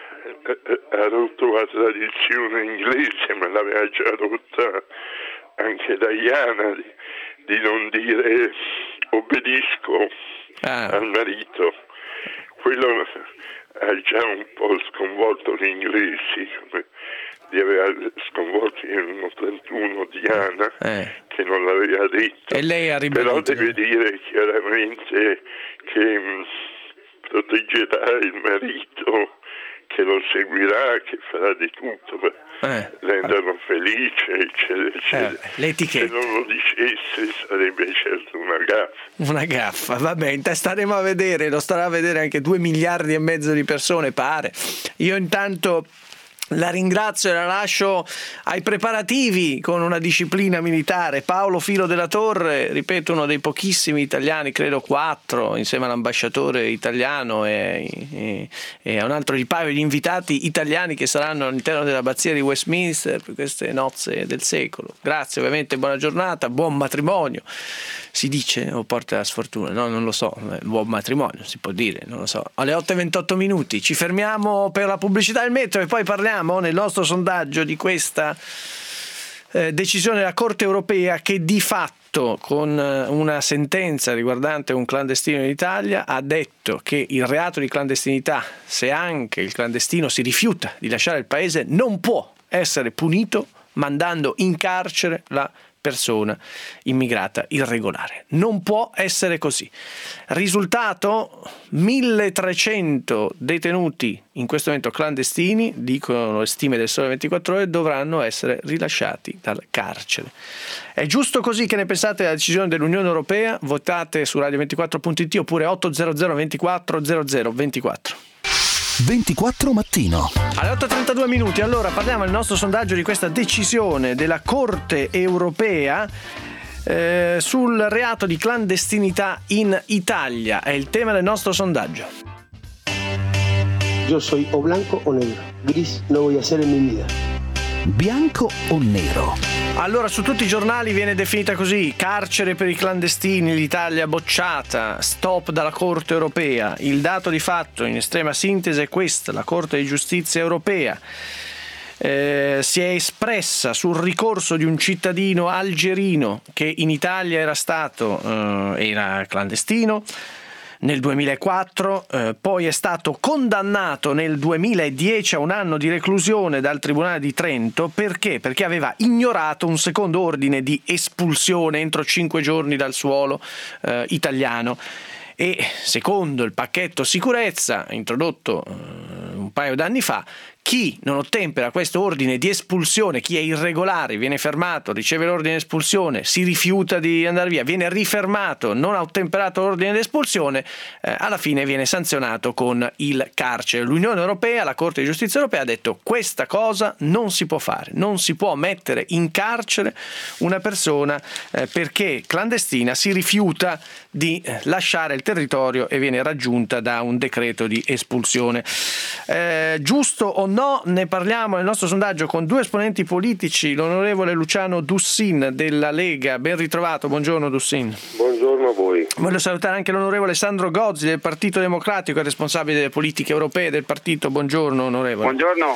ha rotto la tradizione inglese, ma l'aveva già rotta anche Diana, di, di non dire obbedisco ah. al marito. Quello ha già un po' sconvolto gli inglesi, come li aveva sconvolti nel trentuno Diana, eh. che non l'aveva detto. E lei ha Però deve dire chiaramente che mh, proteggerà il marito, che lo seguirà, che farà di tutto per eh. renderlo felice, eccetera, eccetera. Eh, l'etichetta. Se non lo dicesse sarebbe certo una gaffa. Una gaffa, va bene, staremo a vedere, lo starà a vedere anche due miliardi e mezzo di persone, pare. Io intanto la ringrazio e la lascio ai preparativi con una disciplina militare. Paolo Filo della Torre, ripeto, uno dei pochissimi italiani, credo quattro, insieme all'ambasciatore italiano e, e, e a un altro di paio di invitati italiani che saranno all'interno dell'abbazia di Westminster per queste nozze del secolo. Grazie, ovviamente, buona giornata, buon matrimonio. Si dice o porta la sfortuna? No, non lo so, buon matrimonio, si può dire, non lo so. Alle otto e ventotto minuti ci fermiamo per la pubblicità del metro e poi parliamo nel nostro sondaggio di questa eh, decisione della Corte europea che di fatto con una sentenza riguardante un clandestino in Italia ha detto che il reato di clandestinità, se anche il clandestino si rifiuta di lasciare il paese, non può essere punito mandando in carcere la persona immigrata irregolare. Non può essere così. Risultato: milletrecento detenuti in questo momento clandestini, dicono le stime del Sole ventiquattro Ore, dovranno essere rilasciati dal carcere. È giusto così? Che ne pensate della decisione dell'Unione Europea? Votate su radio ventiquattro punto it oppure otto zero zero ventiquattro zero zero ventiquattro. ventiquattro mattino. Alle otto e trentadue minuti, allora parliamo del nostro sondaggio di questa decisione della Corte Europea eh, sul reato di clandestinità in Italia. È il tema del nostro sondaggio. Yo soy o blanco o negro. Gris no voy a ser en mi vida. Bianco o nero? Allora, su tutti i giornali viene definita così: carcere per i clandestini, l'Italia bocciata, stop dalla Corte Europea. Il dato di fatto, in estrema sintesi, è questo: la Corte di Giustizia Europea eh, si è espressa sul ricorso di un cittadino algerino che in Italia era stato eh, era clandestino nel duemilaquattro, eh, poi è stato condannato nel duemiladieci a un anno di reclusione dal Tribunale di Trento. Perché? Perché aveva ignorato un secondo ordine di espulsione entro cinque giorni dal suolo eh, italiano. E secondo il pacchetto sicurezza introdotto eh, un paio d'anni fa, chi non ottempera questo ordine di espulsione, chi è irregolare, viene fermato, riceve l'ordine di espulsione, si rifiuta di andare via, viene rifermato, non ha ottemperato l'ordine di espulsione, eh, alla fine viene sanzionato con il carcere. L'Unione Europea, la Corte di Giustizia Europea, ha detto: questa cosa non si può fare, non si può mettere in carcere una persona eh, perché clandestina si rifiuta di lasciare il territorio e viene raggiunta da un decreto di espulsione. Eh, giusto o no? Ne parliamo nel nostro sondaggio con due esponenti politici, l'onorevole Luciano Dussin della Lega. Ben ritrovato, buongiorno Dussin. Buongiorno a voi. Voglio salutare anche l'onorevole Sandro Gozzi del Partito Democratico, responsabile delle politiche europee del partito. Buongiorno onorevole. Buongiorno.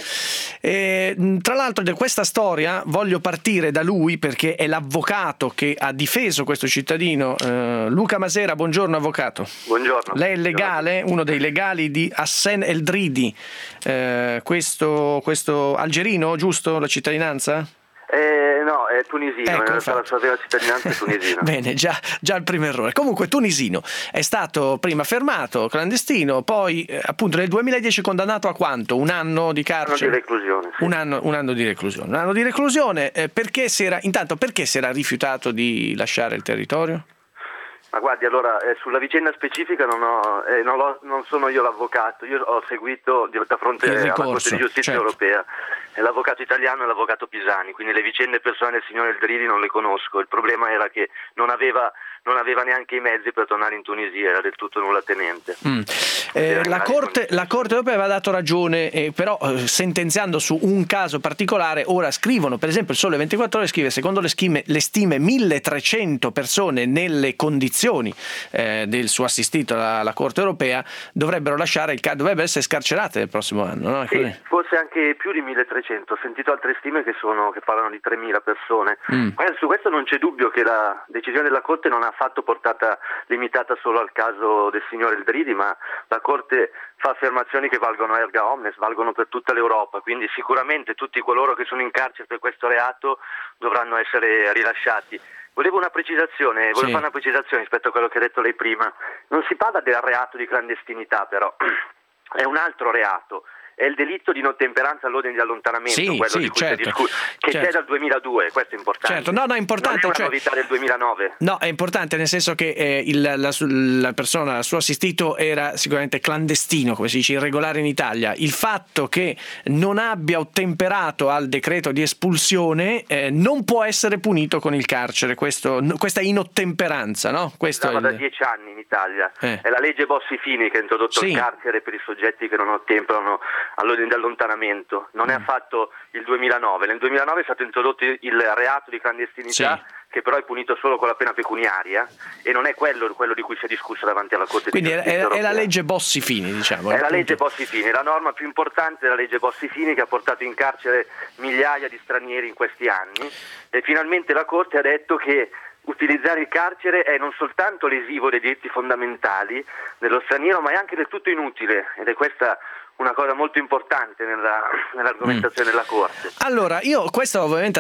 E, tra l'altro di questa storia voglio partire da lui perché è l'avvocato che ha difeso questo cittadino. eh, Luca Masera, buongiorno avvocato. Buongiorno. Lei è legale, uno dei legali di Hassan Eldridi, eh, questo, questo algerino, giusto, la cittadinanza? Eh, no, è tunisino, Ecco, in realtà la sua vera cittadinanza è tunisina. Bene, già, già il primo errore. Comunque tunisino, è stato prima fermato, clandestino, poi eh, appunto nel duemiladieci condannato a quanto? Un anno di carcere? Un anno di reclusione, sì. Un anno, un anno di reclusione. Un anno di reclusione, eh, perché si era, intanto perché si era rifiutato di lasciare il territorio? Ma guardi, allora, eh, sulla vicenda specifica non, ho, eh, non, ho, non sono io l'avvocato, io ho seguito di, da fronte alla Corte di Giustizia certo. europea è l'avvocato italiano e l'avvocato Pisani, quindi le vicende personali del signor Eldridi non le conosco. Il problema era che non aveva, non aveva neanche i mezzi per tornare in Tunisia, era del tutto nullatenente. Mm. Eh, la, Corte, la Corte europea aveva dato ragione, eh, però eh, sentenziando su un caso particolare, ora scrivono, per esempio il Sole ventiquattro Ore scrive, secondo le, schime, le stime milletrecento persone nelle condizioni eh, del suo assistito alla, alla Corte europea dovrebbero lasciare il dovrebbero essere scarcerate nel prossimo anno, no? Sì, forse anche più di milletrecento, ho sentito altre stime che, sono, che parlano di tremila persone. Mm. Su questo non c'è dubbio che la decisione della Corte non ha affatto portata limitata solo al caso del signor Eldridi, ma la Corte fa affermazioni che valgono erga omnes, valgono per tutta l'Europa, quindi sicuramente tutti coloro che sono in carcere per questo reato dovranno essere rilasciati. Volevo una precisazione, volevo sì. fare una precisazione rispetto a quello che ha detto lei prima. Non si parla del reato di clandestinità, però è un altro reato. È il delitto di inottemperanza all'ordine di allontanamento, sì, quello sì, di cui certo, si discute, che certo. c'è dal duemiladue, questo è importante. Certo, no, no, è importante. Non è una cioè, novità del duemilanove. No, è importante nel senso che eh, il, la, la persona, il suo assistito era sicuramente clandestino, come si dice, irregolare in Italia. Il fatto che non abbia ottemperato al decreto di espulsione eh, non può essere punito con il carcere, questo, questa inottemperanza, no? Questo Stava è il... da dieci anni in Italia. Eh. È la legge Bossi-Fini che ha introdotto Sì. il carcere per i soggetti che non ottemperano all'ordine di allontanamento. Non è affatto il duemilanove. Nel duemilanove è stato introdotto il reato di clandestinità, Sì. che però è punito solo con la pena pecuniaria e non è quello, quello di cui si è discusso davanti alla Corte Quindi di Giustizia è, è europea. la legge Bossi-Fini, diciamo. È la appunto. legge Bossi-Fini, la norma più importante è la legge Bossi-Fini che ha portato in carcere migliaia di stranieri in questi anni e finalmente la Corte ha detto che utilizzare il carcere è non soltanto lesivo dei diritti fondamentali dello straniero, ma è anche del tutto inutile, ed è questa una cosa molto importante nella, nell'argomentazione mm. della Corte. Allora, io questo ovviamente ha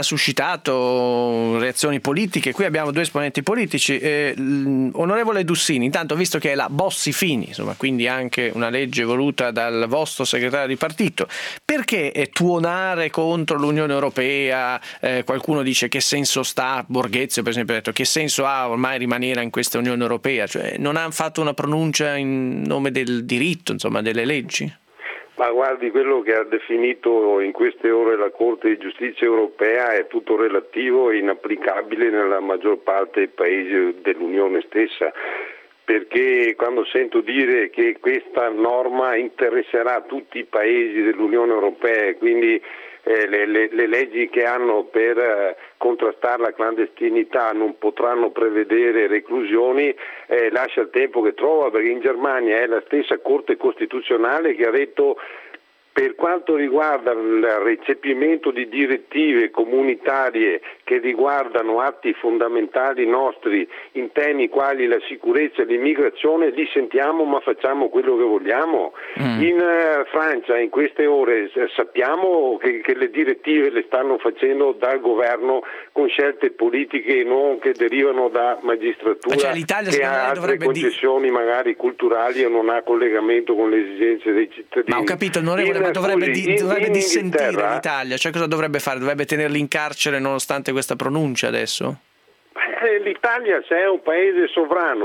suscitato reazioni politiche, qui abbiamo due esponenti politici, eh, onorevole Dussini, intanto visto che è la Bossi-Fini, insomma, quindi anche una legge voluta dal vostro segretario di partito, perché eh, tuonare contro l'Unione Europea? Eh, qualcuno dice che senso sta, Borghezio per esempio ha detto che senso ha ormai rimanere in questa Unione Europea, cioè non hanno fatto una pronuncia in nome del diritto, insomma, delle leggi? Ma guardi, quello che ha definito in queste ore la Corte di Giustizia europea è tutto relativo e inapplicabile nella maggior parte dei paesi dell'Unione stessa, perché quando sento dire che questa norma interesserà tutti i paesi dell'Unione europea e quindi eh, le, le, le leggi che hanno per eh, contrastare la clandestinità non potranno prevedere reclusioni, eh, lascia il tempo che trova, perché in Germania è la stessa Corte Costituzionale che ha detto per quanto riguarda il recepimento di direttive comunitarie che riguardano atti fondamentali nostri in temi quali la sicurezza e l'immigrazione, li sentiamo ma facciamo quello che vogliamo. Mm. In uh, Francia in queste ore sappiamo che, che le direttive le stanno facendo dal governo con scelte politiche non che derivano da magistratura, cioè, l'Italia, che ha altre concessioni di... magari culturali e non ha collegamento con le esigenze dei cittadini. Ma ho capito, onorevole, ma dovrebbe, di, in, dovrebbe in dissentire l'Italia, cioè cosa dovrebbe fare? Dovrebbe tenerli in carcere nonostante questa pronuncia adesso? L'Italia, se è un paese sovrano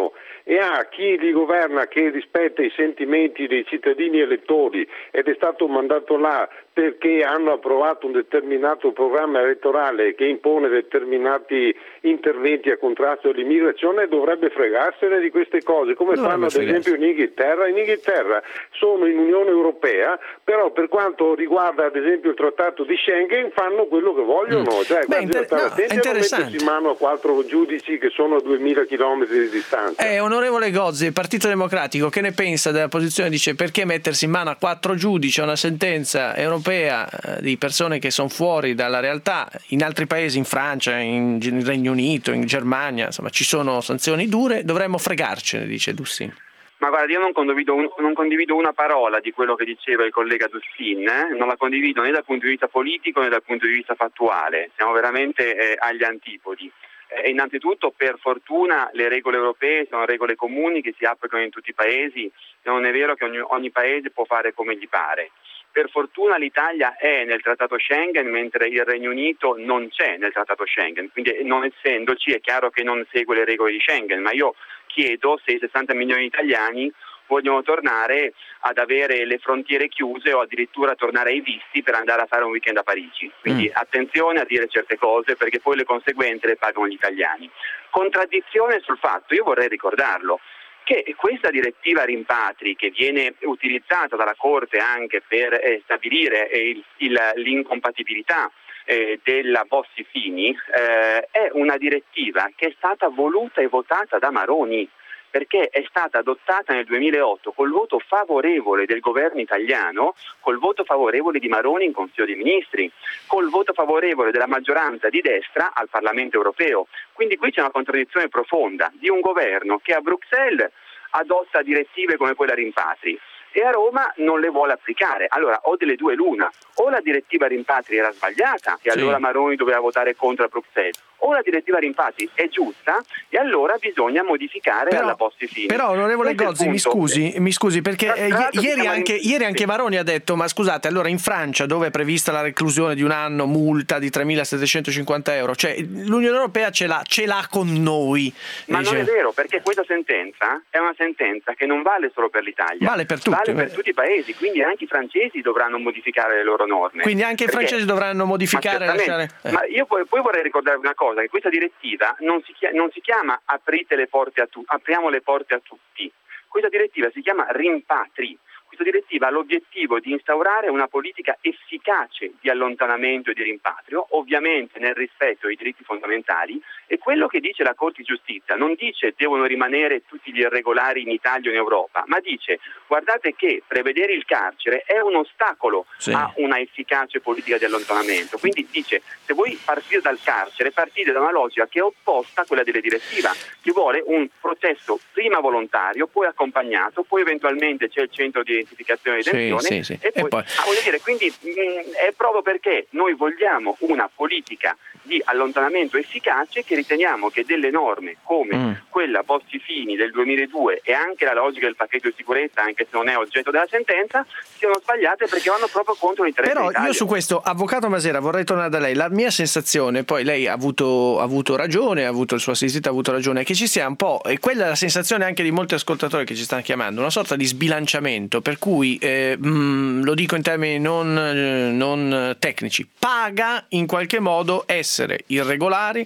e a chi li governa che rispetta i sentimenti dei cittadini elettori ed è stato mandato là perché hanno approvato un determinato programma elettorale che impone determinati interventi a contrasto dell'immigrazione, dovrebbe fregarsene di queste cose, come dovrebbe fanno ad fregarsi. Esempio in Inghilterra. In Inghilterra sono in Unione Europea, però per quanto riguarda ad esempio il trattato di Schengen fanno quello che vogliono, mm. cioè Beh, inter- stare no, attenti a non mettersi in mano a quattro giudici che sono a duemila chilometri di distanza. Eh, onorevole Gozzi, il Partito Democratico che ne pensa della posizione? Dice: perché mettersi in mano a quattro giudici a una sentenza europea di persone che sono fuori dalla realtà? In altri paesi, in Francia, in Regno Unito, in Germania, insomma ci sono sanzioni dure, dovremmo fregarcene, dice Dussin. Ma guarda, io non condivido, un, non condivido una parola di quello che diceva il collega Dussin, eh? non la condivido né dal punto di vista politico né dal punto di vista fattuale, siamo veramente eh, agli antipodi. Eh, innanzitutto, per fortuna, le regole europee sono regole comuni che si applicano in tutti i paesi, non è vero che ogni, ogni paese può fare come gli pare. Per fortuna l'Italia è nel Trattato Schengen, mentre il Regno Unito non c'è nel Trattato Schengen, quindi non essendoci è chiaro che non segue le regole di Schengen, ma io chiedo se i sessanta milioni di italiani vogliono tornare ad avere le frontiere chiuse o addirittura tornare ai visti per andare a fare un weekend a Parigi. Quindi mm. attenzione a dire certe cose, perché poi le conseguenze le pagano gli italiani. Contraddizione sul fatto, io vorrei ricordarlo, che questa direttiva rimpatri, che viene utilizzata dalla Corte anche per eh, stabilire eh, il, il, l'incompatibilità eh, della Bossi-Fini, eh, è una direttiva che è stata voluta e votata da Maroni, perché è stata adottata nel duemilaotto col voto favorevole del governo italiano, col voto favorevole di Maroni in Consiglio dei Ministri, col voto favorevole della maggioranza di destra al Parlamento europeo. Quindi qui c'è una contraddizione profonda di un governo che a Bruxelles adotta direttive come quella rimpatri e a Roma non le vuole applicare. Allora, o delle due l'una: o la direttiva rimpatri era sbagliata e sì. allora Maroni doveva votare contro a Bruxelles, o la direttiva rimpatri è giusta e allora bisogna modificare però, alla Bossi-Fini. Però onorevole Gozzi, mi scusi, mi scusi perché tra, tra eh, ieri, anche, in... ieri anche Maroni ha detto: ma scusate, allora in Francia, dove è prevista la reclusione di un anno, multa di tremilasettecentocinquanta euro, cioè l'Unione Europea ce l'ha, ce l'ha con noi. Ma dice... non è vero, perché questa sentenza è una sentenza che non vale solo per l'Italia, vale per tutti, vale per tutti i paesi, quindi anche i francesi dovranno modificare le loro norme. Quindi anche perché... i francesi dovranno modificare ma, lasciare... eh. ma io poi, poi vorrei ricordare una cosa, che questa direttiva non si, chiama, non si chiama aprite le porte a tu, apriamo le porte a tutti, questa direttiva si chiama rimpatri. Questa direttiva ha l'obiettivo di instaurare una politica efficace di allontanamento e di rimpatrio, ovviamente nel rispetto dei diritti fondamentali, e quello che dice la Corte di Giustizia non dice devono rimanere tutti gli irregolari in Italia o in Europa, ma dice guardate che prevedere il carcere è un ostacolo sì. a una efficace politica di allontanamento. Quindi dice se vuoi partire dal carcere, partite da una logica che è opposta a quella della direttiva, che vuole un processo prima volontario, poi accompagnato, poi eventualmente c'è il centro di identificazione e detenzione sì, sì, sì. e poi, e poi... Ah, voglio dire, quindi mh, è proprio perché noi vogliamo una politica di allontanamento efficace che riteniamo che delle norme come mm. quella Bossi-Fini del duemiladue e anche la logica del pacchetto di sicurezza, anche se non è oggetto della sentenza, siano sbagliate perché vanno proprio contro l'interesse Però dell'Italia. Io su questo, avvocato Masera, vorrei tornare da lei. La mia sensazione, poi lei ha avuto, ha avuto ragione, ha avuto il suo assistito, ha avuto ragione, è che ci sia un po', e quella è la sensazione anche di molti ascoltatori che ci stanno chiamando, una sorta di sbilanciamento per cui eh, mh, lo dico in termini non, eh, non tecnici, paga in qualche modo essere irregolari,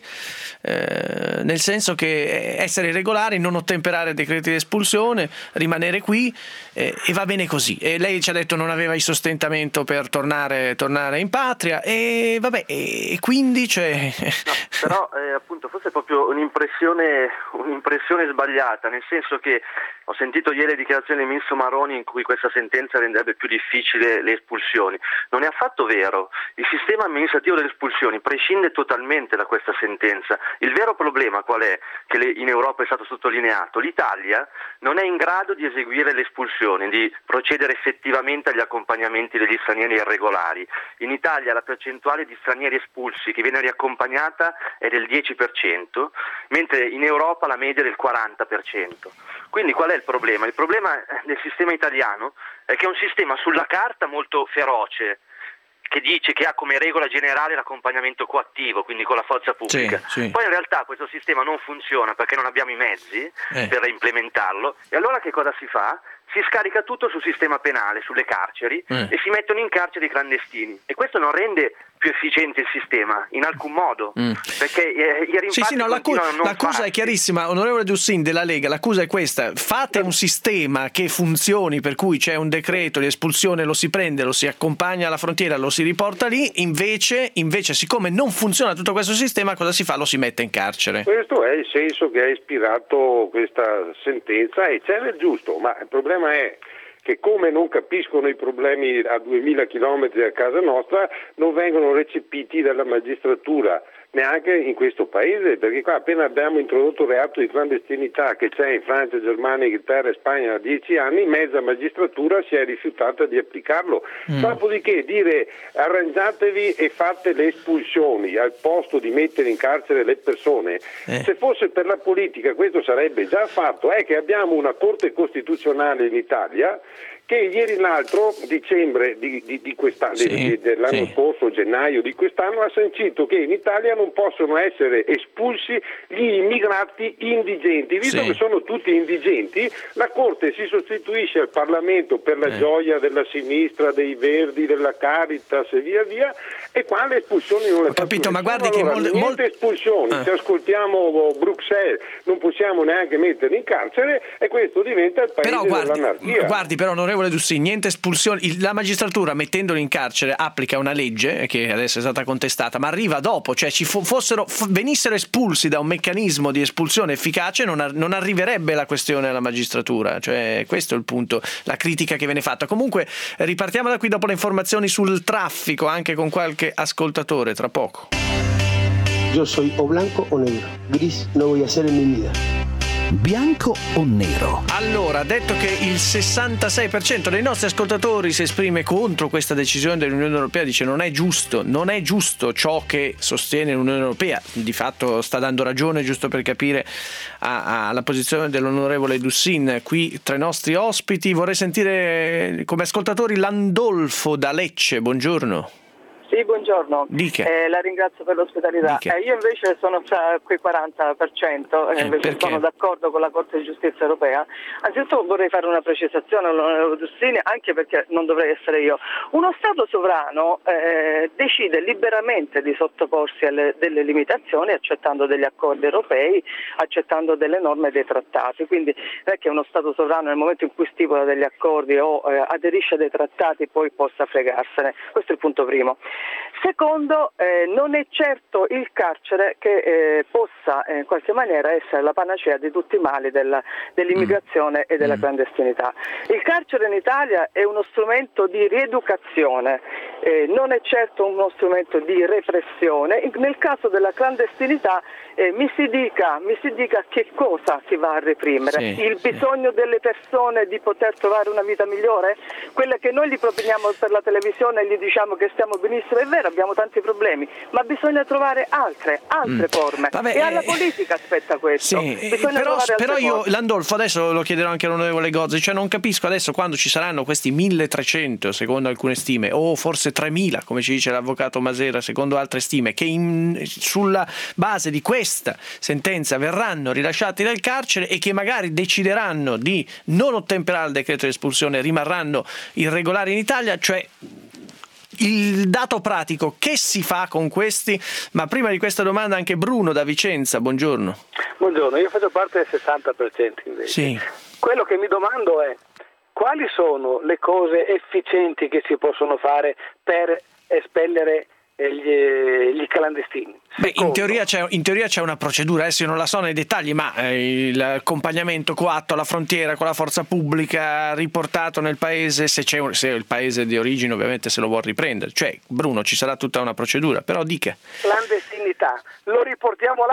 eh, nel senso che essere irregolari, non ottemperare ai decreti di espulsione, rimanere qui eh, e va bene così. E lei ci ha detto non aveva il sostentamento per tornare, tornare in patria e vabbè, e, e quindi cioè... No, però eh, appunto forse è proprio un'impressione, un'impressione sbagliata, nel senso che ho sentito ieri le dichiarazioni del ministro Maroni in cui questa sentenza renderebbe più difficile le espulsioni. Non è affatto vero. Il sistema amministrativo delle espulsioni prescinde totalmente da questa sentenza. Il vero problema qual è? Che in Europa è stato sottolineato. L'Italia non è in grado di eseguire le espulsioni, di procedere effettivamente agli accompagnamenti degli stranieri irregolari. In Italia la percentuale di stranieri espulsi che viene riaccompagnata è del dieci per cento, mentre in Europa la media è del quaranta per cento. Quindi qual è il problema? Il problema del sistema italiano è che è un sistema sulla carta molto feroce, che dice che ha come regola generale l'accompagnamento coattivo, quindi con la forza pubblica. Sì, sì. Poi in realtà questo sistema non funziona perché non abbiamo i mezzi eh. per implementarlo, e allora che cosa si fa? Si scarica tutto sul sistema penale, sulle carceri, eh. e si mettono in carcere i clandestini, e questo non rende più efficiente il sistema in alcun modo, mm. perché eh, i rimpatri sì, sì, no, l'accu- l'accusa farsi. È chiarissima, onorevole Dussin della Lega, l'accusa è questa: fate un sistema che funzioni, per cui c'è un decreto di espulsione, lo si prende, lo si accompagna alla frontiera, lo si riporta lì, invece, invece siccome non funziona tutto questo sistema, cosa si fa? Lo si mette in carcere. Questo è il senso che ha ispirato questa sentenza, e c'è del giusto, ma il problema è che come non capiscono i problemi a duemila chilometri a casa nostra, non vengono recepiti dalla magistratura, neanche in questo paese, perché qua appena abbiamo introdotto il reato di clandestinità che c'è in Francia, Germania, Inghilterra e Spagna da dieci anni, mezza magistratura si è rifiutata di applicarlo. Mm. Dopodiché dire arrangiatevi e fate le espulsioni al posto di mettere in carcere le persone, eh. se fosse per la politica questo sarebbe già fatto. È che abbiamo una Corte Costituzionale in Italia che ieri l'altro, dicembre di, di, di quest'anno, sì, di, dell'anno sì. scorso, gennaio di quest'anno, ha sancito che in Italia non possono essere espulsi gli immigrati indigenti. Visto sì. che sono tutti indigenti, la Corte si sostituisce al Parlamento per la eh. gioia della sinistra, dei Verdi, della Caritas e via via, e qua le espulsioni non le Ho capito, ma guardi allora, che molte molte espulsioni, eh. se ascoltiamo Bruxelles non possiamo neanche metterli in carcere, e questo diventa il paese però guardi, dell'anarchia. Guardi però onorevole Dussin, niente espulsioni, la magistratura mettendoli in carcere applica una legge che adesso è stata contestata, ma arriva dopo, cioè ci fossero venissero espulsi da un meccanismo di espulsione efficace, non, ar- non arriverebbe la questione alla magistratura, cioè questo è il punto, la critica che viene fatta. Comunque ripartiamo da qui dopo le informazioni sul traffico, anche con qualche ascoltatore tra poco. Yo soy o blanco o negro, gris no voy a ser en mi vida. Bianco o nero? Allora, detto che il sessantasei per cento dei nostri ascoltatori si esprime contro questa decisione dell'Unione Europea, dice non è giusto, non è giusto ciò che sostiene l'Unione Europea, di fatto sta dando ragione, giusto per capire, alla posizione dell'onorevole Dussin. Qui tra i nostri ospiti vorrei sentire come ascoltatori Landolfo da Lecce, buongiorno. Sì, buongiorno, eh, la ringrazio per l'ospitalità. Eh, io invece sono fra quei quaranta per cento, eh, invece sono d'accordo con la Corte di Giustizia Europea. Anzitutto vorrei fare una precisazione all'onorevole Dussin, anche perché non dovrei essere io. Uno Stato sovrano eh, decide liberamente di sottoporsi alle delle limitazioni, accettando degli accordi europei, accettando delle norme dei trattati. Quindi non è che uno Stato sovrano nel momento in cui stipula degli accordi o eh, aderisce a dei trattati poi possa fregarsene. Questo è il punto primo. Secondo, eh, non è certo il carcere che eh, possa eh, in qualche maniera essere la panacea di tutti i mali della, dell'immigrazione mm. e della mm. clandestinità. Il carcere in Italia è uno strumento di rieducazione, eh, non è certo uno strumento di repressione. Nel caso della clandestinità eh, mi si dica, mi si dica che cosa si va a reprimere, sì, il bisogno sì. delle persone di poter trovare una vita migliore, quella che noi gli proponiamo per la televisione e gli diciamo che stiamo benissimo, è vero, abbiamo tanti problemi, ma bisogna trovare altre, altre mm. forme. Vabbè, e alla eh, politica aspetta questo. Sì, però però io, forme. Landolfo, adesso lo chiederò anche all'onorevole Gozzi, cioè non capisco adesso quando ci saranno questi milletrecento, secondo alcune stime, o forse tremila, come ci dice l'avvocato Masera, secondo altre stime, che in, sulla base di questa sentenza verranno rilasciati dal carcere e che magari decideranno di non ottemperare al decreto di espulsione, rimarranno irregolari in Italia, cioè il dato pratico, che si fa con questi? Ma prima di questa domanda anche Bruno da Vicenza, buongiorno. Buongiorno, io faccio parte del sessanta per cento invece. Sì. Quello che mi domando è quali sono le cose efficienti che si possono fare per espellere gli, gli clandestini. Beh, in teoria, c'è, in teoria c'è una procedura, adesso io non la so nei dettagli, ma eh, l'accompagnamento coatto alla frontiera con la forza pubblica riportato nel paese, se c'è un, se il paese di origine ovviamente se lo vuol riprendere, cioè Bruno ci sarà tutta una procedura, però dica. Clandestinità, lo riportiamo là,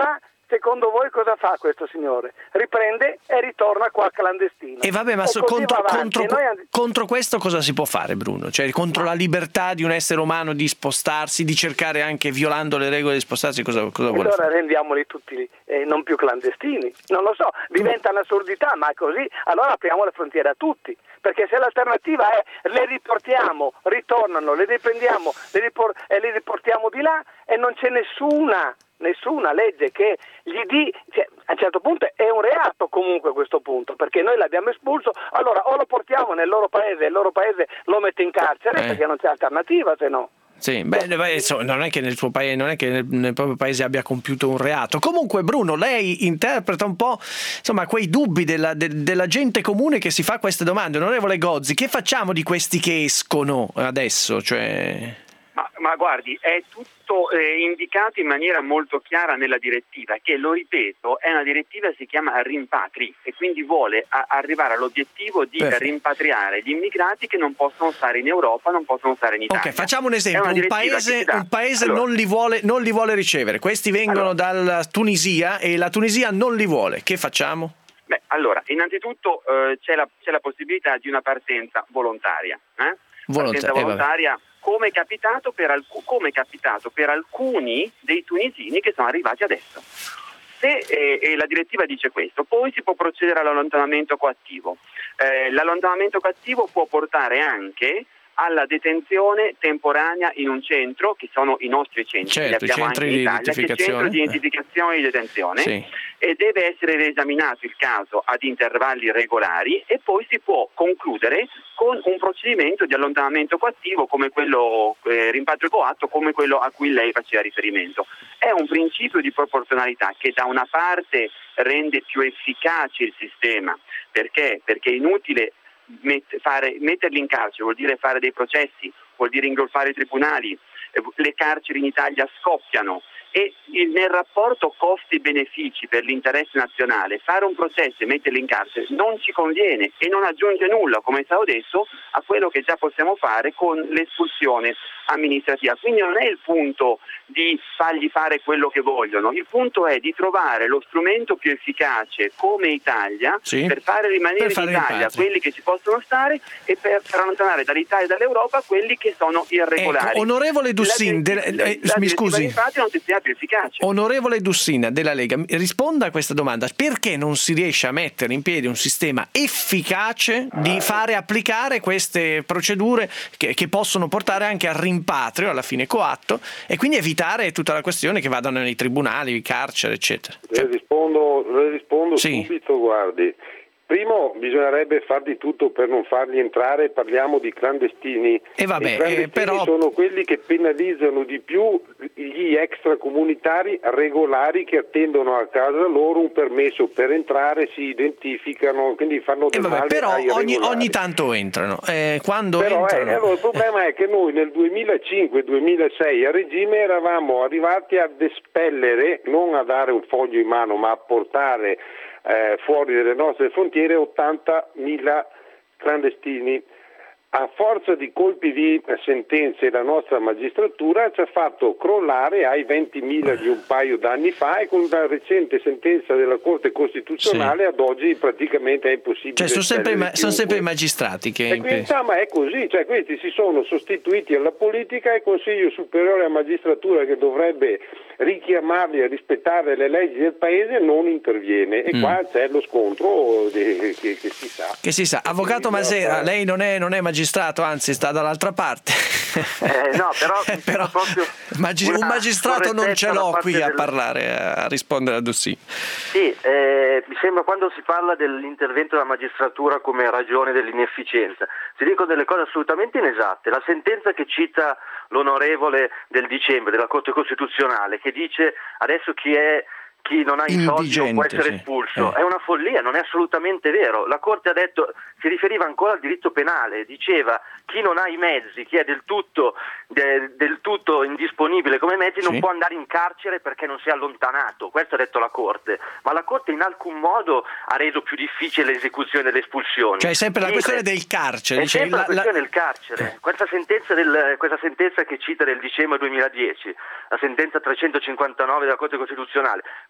secondo voi cosa fa questo signore? Riprende e ritorna qua clandestino. E vabbè, ma so, contro, contro, and... contro questo cosa si può fare, Bruno? Cioè contro ma... la libertà di un essere umano di spostarsi, di cercare anche violando le regole di spostarsi, cosa, cosa vuole allora fare? Allora rendiamoli tutti eh, non più clandestini, non lo so, diventa un'assurdità, ma così allora apriamo le frontiere a tutti, perché se l'alternativa è le riportiamo, ritornano, le riprendiamo le ripor- e le riportiamo di là e non c'è nessuna nessuna legge che gli di, cioè, a un certo punto è un reato comunque a questo punto, perché noi l'abbiamo espulso, allora o lo portiamo nel loro paese e il loro paese lo mette in carcere eh. perché non c'è alternativa, se no. Sì, beh, beh insomma, non è che nel suo paese, non è che nel, nel proprio paese abbia compiuto un reato. Comunque, Bruno, lei interpreta un po', insomma, quei dubbi della, de, della gente comune che si fa queste domande. Onorevole Gozzi, che facciamo di questi che escono adesso? Cioè... Ma, ma guardi, è tutto eh, indicato in maniera molto chiara nella direttiva, che, lo ripeto, è una direttiva che si chiama rimpatri e quindi vuole a- arrivare all'obiettivo di Perfetto. rimpatriare gli immigrati che non possono stare in Europa, non possono stare in Italia. Ok, facciamo un esempio, un paese, un paese allora, non li vuole, non li vuole ricevere, questi vengono allora, dalla Tunisia e la Tunisia non li vuole, che facciamo? Beh, allora, innanzitutto eh, c'è, la, c'è la possibilità di una partenza volontaria, eh? Volontaria, partenza volontaria eh, come è capitato per alc- come è capitato per alcuni dei tunisini che sono arrivati adesso. Se eh, e la direttiva dice questo, poi si può procedere all'allontanamento coattivo. Eh, l'allontanamento coattivo può portare anche alla detenzione temporanea in un centro, che sono i nostri centri, certo, li abbiamo centri anche in di Italia, che è il centro di identificazione e di detenzione, sì. e deve essere riesaminato il caso ad intervalli regolari e poi si può concludere con un procedimento di allontanamento coattivo come quello eh, rimpatrio coatto, come quello a cui lei faceva riferimento. È un principio di proporzionalità che da una parte rende più efficace il sistema, perché? Perché è inutile Met, fare, metterli in carcere, vuol dire fare dei processi, vuol dire ingolfare i tribunali, eh, le carceri in Italia scoppiano e il, nel rapporto costi-benefici per l'interesse nazionale fare un processo e metterli in carcere non ci conviene e non aggiunge nulla, come è stato detto, a quello che già possiamo fare con l'espulsione amministrativa. Quindi non è il punto di fargli fare quello che vogliono, il punto è di trovare lo strumento più efficace come Italia sì. per fare rimanere per fare in Italia rimpatri. quelli che ci possono stare e per, per allontanare dall'Italia e dall'Europa quelli che sono irregolari. Ecco, onorevole Dussin, la, de- la, eh, la mi scusi, infatti non si sia più efficace. Onorevole Dussin della Lega, risponda a questa domanda: perché non si riesce a mettere in piedi un sistema efficace di fare applicare queste procedure che, che possono portare anche al rimpatrio, alla fine coatto, e quindi evitare tutta la questione che vadano nei tribunali, carcere, eccetera? Le rispondo, le rispondo sì. subito, guardi. Primo, bisognerebbe far di tutto per non farli entrare, parliamo di clandestini. E vabbè, I clandestini eh, però... sono quelli che penalizzano di più gli extracomunitari regolari che attendono a casa loro un permesso per entrare, si identificano, quindi fanno del eh vabbè, male però ai ogni, regolari. ogni tanto entrano. Eh, quando però entrano... eh, allora, il problema è che noi nel duemilacinque duemilasei a regime eravamo arrivati ad espellere, non a dare un foglio in mano, ma a portare Eh, fuori dalle nostre frontiere ottantamila clandestini. A forza di colpi di sentenze la nostra magistratura ci ha fatto crollare ai ventimila di un paio d'anni fa e con la recente sentenza della Corte Costituzionale sì. ad oggi praticamente è impossibile. Cioè sono sempre, ma- sono sempre i magistrati che... E quindi, insomma, è così, cioè questi si sono sostituiti alla politica e il Consiglio Superiore alla Magistratura, che dovrebbe richiamarli a rispettare le leggi del paese, non interviene e mm. qua c'è lo scontro di, che, che si sa. Che si sa. Avvocato Masera, lei non è, non è magistrato, anzi sta dall'altra parte. Eh, no, però, però proprio magi- un magistrato non ce l'ho qui a del... parlare, a rispondere a Dussin. Sì, eh, mi sembra quando si parla dell'intervento della magistratura come ragione dell'inefficienza, si dicono delle cose assolutamente inesatte. La sentenza che cita l'onorevole del dicembre della Corte Costituzionale, che dice adesso chi è chi non ha i soldi non può essere espulso, sì. eh. è una follia, non è assolutamente vero. La Corte ha detto, si riferiva ancora al diritto penale, diceva chi non ha i mezzi, chi è del tutto, de, del tutto indisponibile come mezzi sì. non può andare in carcere perché non si è allontanato, questo ha detto la Corte, ma la Corte in alcun modo ha reso più difficile l'esecuzione delle espulsioni. Cioè è sempre la Dice, questione del carcere. È dice, sempre la, la questione la... del carcere. Questa sentenza, del, questa sentenza che cita del dicembre duemiladieci, la sentenza trecentocinquantanove della Corte Costituzionale,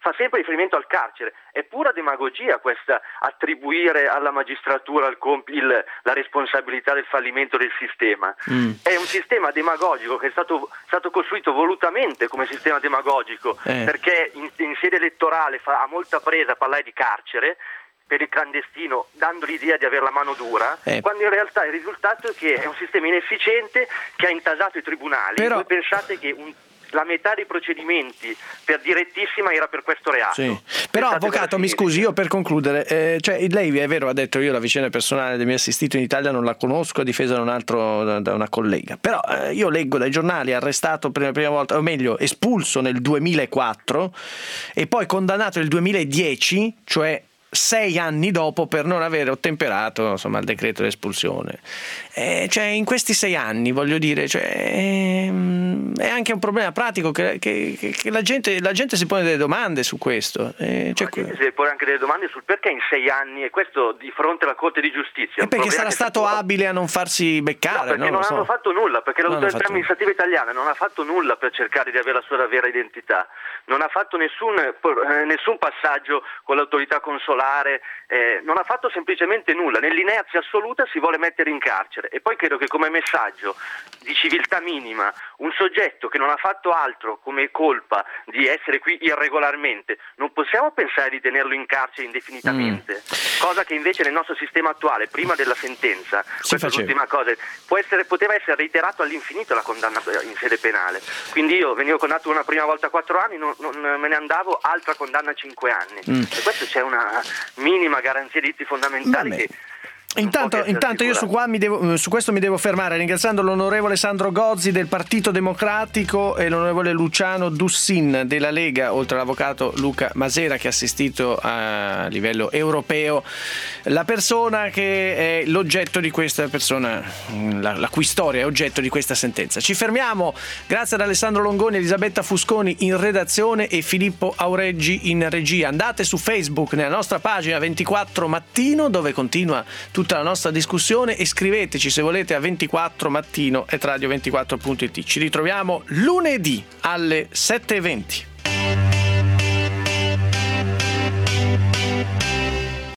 fa sempre riferimento al carcere. È pura demagogia questa, attribuire alla magistratura il comp- il, la responsabilità del fallimento del sistema. Mm. È un sistema demagogico che è stato, stato costruito volutamente come sistema demagogico, eh. perché in, in sede elettorale fa, ha molta presa a parlare di carcere per il clandestino, dando l'idea di avere la mano dura, eh. quando in realtà il risultato è che è un sistema inefficiente che ha intasato i tribunali. Però... Voi pensate che un la metà dei procedimenti per direttissima era per questo reato. Sì. Però avvocato, mi scusi, io per concludere, eh, cioè lei è vero, ha detto io la vicenda personale del mio assistito in Italia non la conosco, a difesa da un altro, da, da una collega, però eh, io leggo dai giornali arrestato per la prima volta, o meglio espulso nel duemilaquattro e poi condannato nel duemiladieci, cioè sei anni dopo, per non avere ottemperato insomma al decreto di espulsione. Eh, cioè in questi sei anni, voglio dire, cioè, è, è anche un problema pratico che, che, che la, gente, la gente si pone delle domande su questo. Eh, cioè, la gente si pone anche delle domande sul perché in sei anni, e questo di fronte alla Corte di Giustizia. E perché sarà stato abile a non farsi beccare? No, perché non, non so. hanno fatto nulla, perché l'autorità amministrativa italiana non ha fatto nulla per cercare di avere la sua vera identità, non ha fatto nessun, eh, nessun passaggio con l'autorità consolare, eh, non ha fatto semplicemente nulla, nell'inerzia assoluta si vuole mettere in carcere. E poi credo che come messaggio di civiltà minima un soggetto che non ha fatto altro come colpa di essere qui irregolarmente, non possiamo pensare di tenerlo in carcere indefinitamente, mm. cosa che invece nel nostro sistema attuale, prima della sentenza, si questa è l'ultima cosa, può essere, poteva essere reiterato all'infinito la condanna in sede penale. Quindi io venivo condannato una prima volta a quattro anni, non, non me ne andavo, altra condanna a cinque anni. Mm. E questo c'è una minima garanzia di diritti fondamentali Vabbè. che Intanto, intanto io su, qua mi devo, su questo mi devo fermare, ringraziando l'onorevole Sandro Gozzi del Partito Democratico e l'onorevole Luciano Dussin della Lega, oltre all'avvocato Luca Masera che ha assistito a livello europeo la persona che è l'oggetto di questa persona, la, la cui storia è oggetto di questa sentenza. Ci fermiamo, grazie ad Alessandro Longoni, Elisabetta Fusconi in redazione e Filippo Aureggi in regia. Andate su Facebook nella nostra pagina ventiquattro Mattino, dove continua tutta la nostra discussione, e scriveteci se volete a ventiquattro mattino at radio ventiquattro punto it. Ci ritroviamo lunedì alle sette e venti.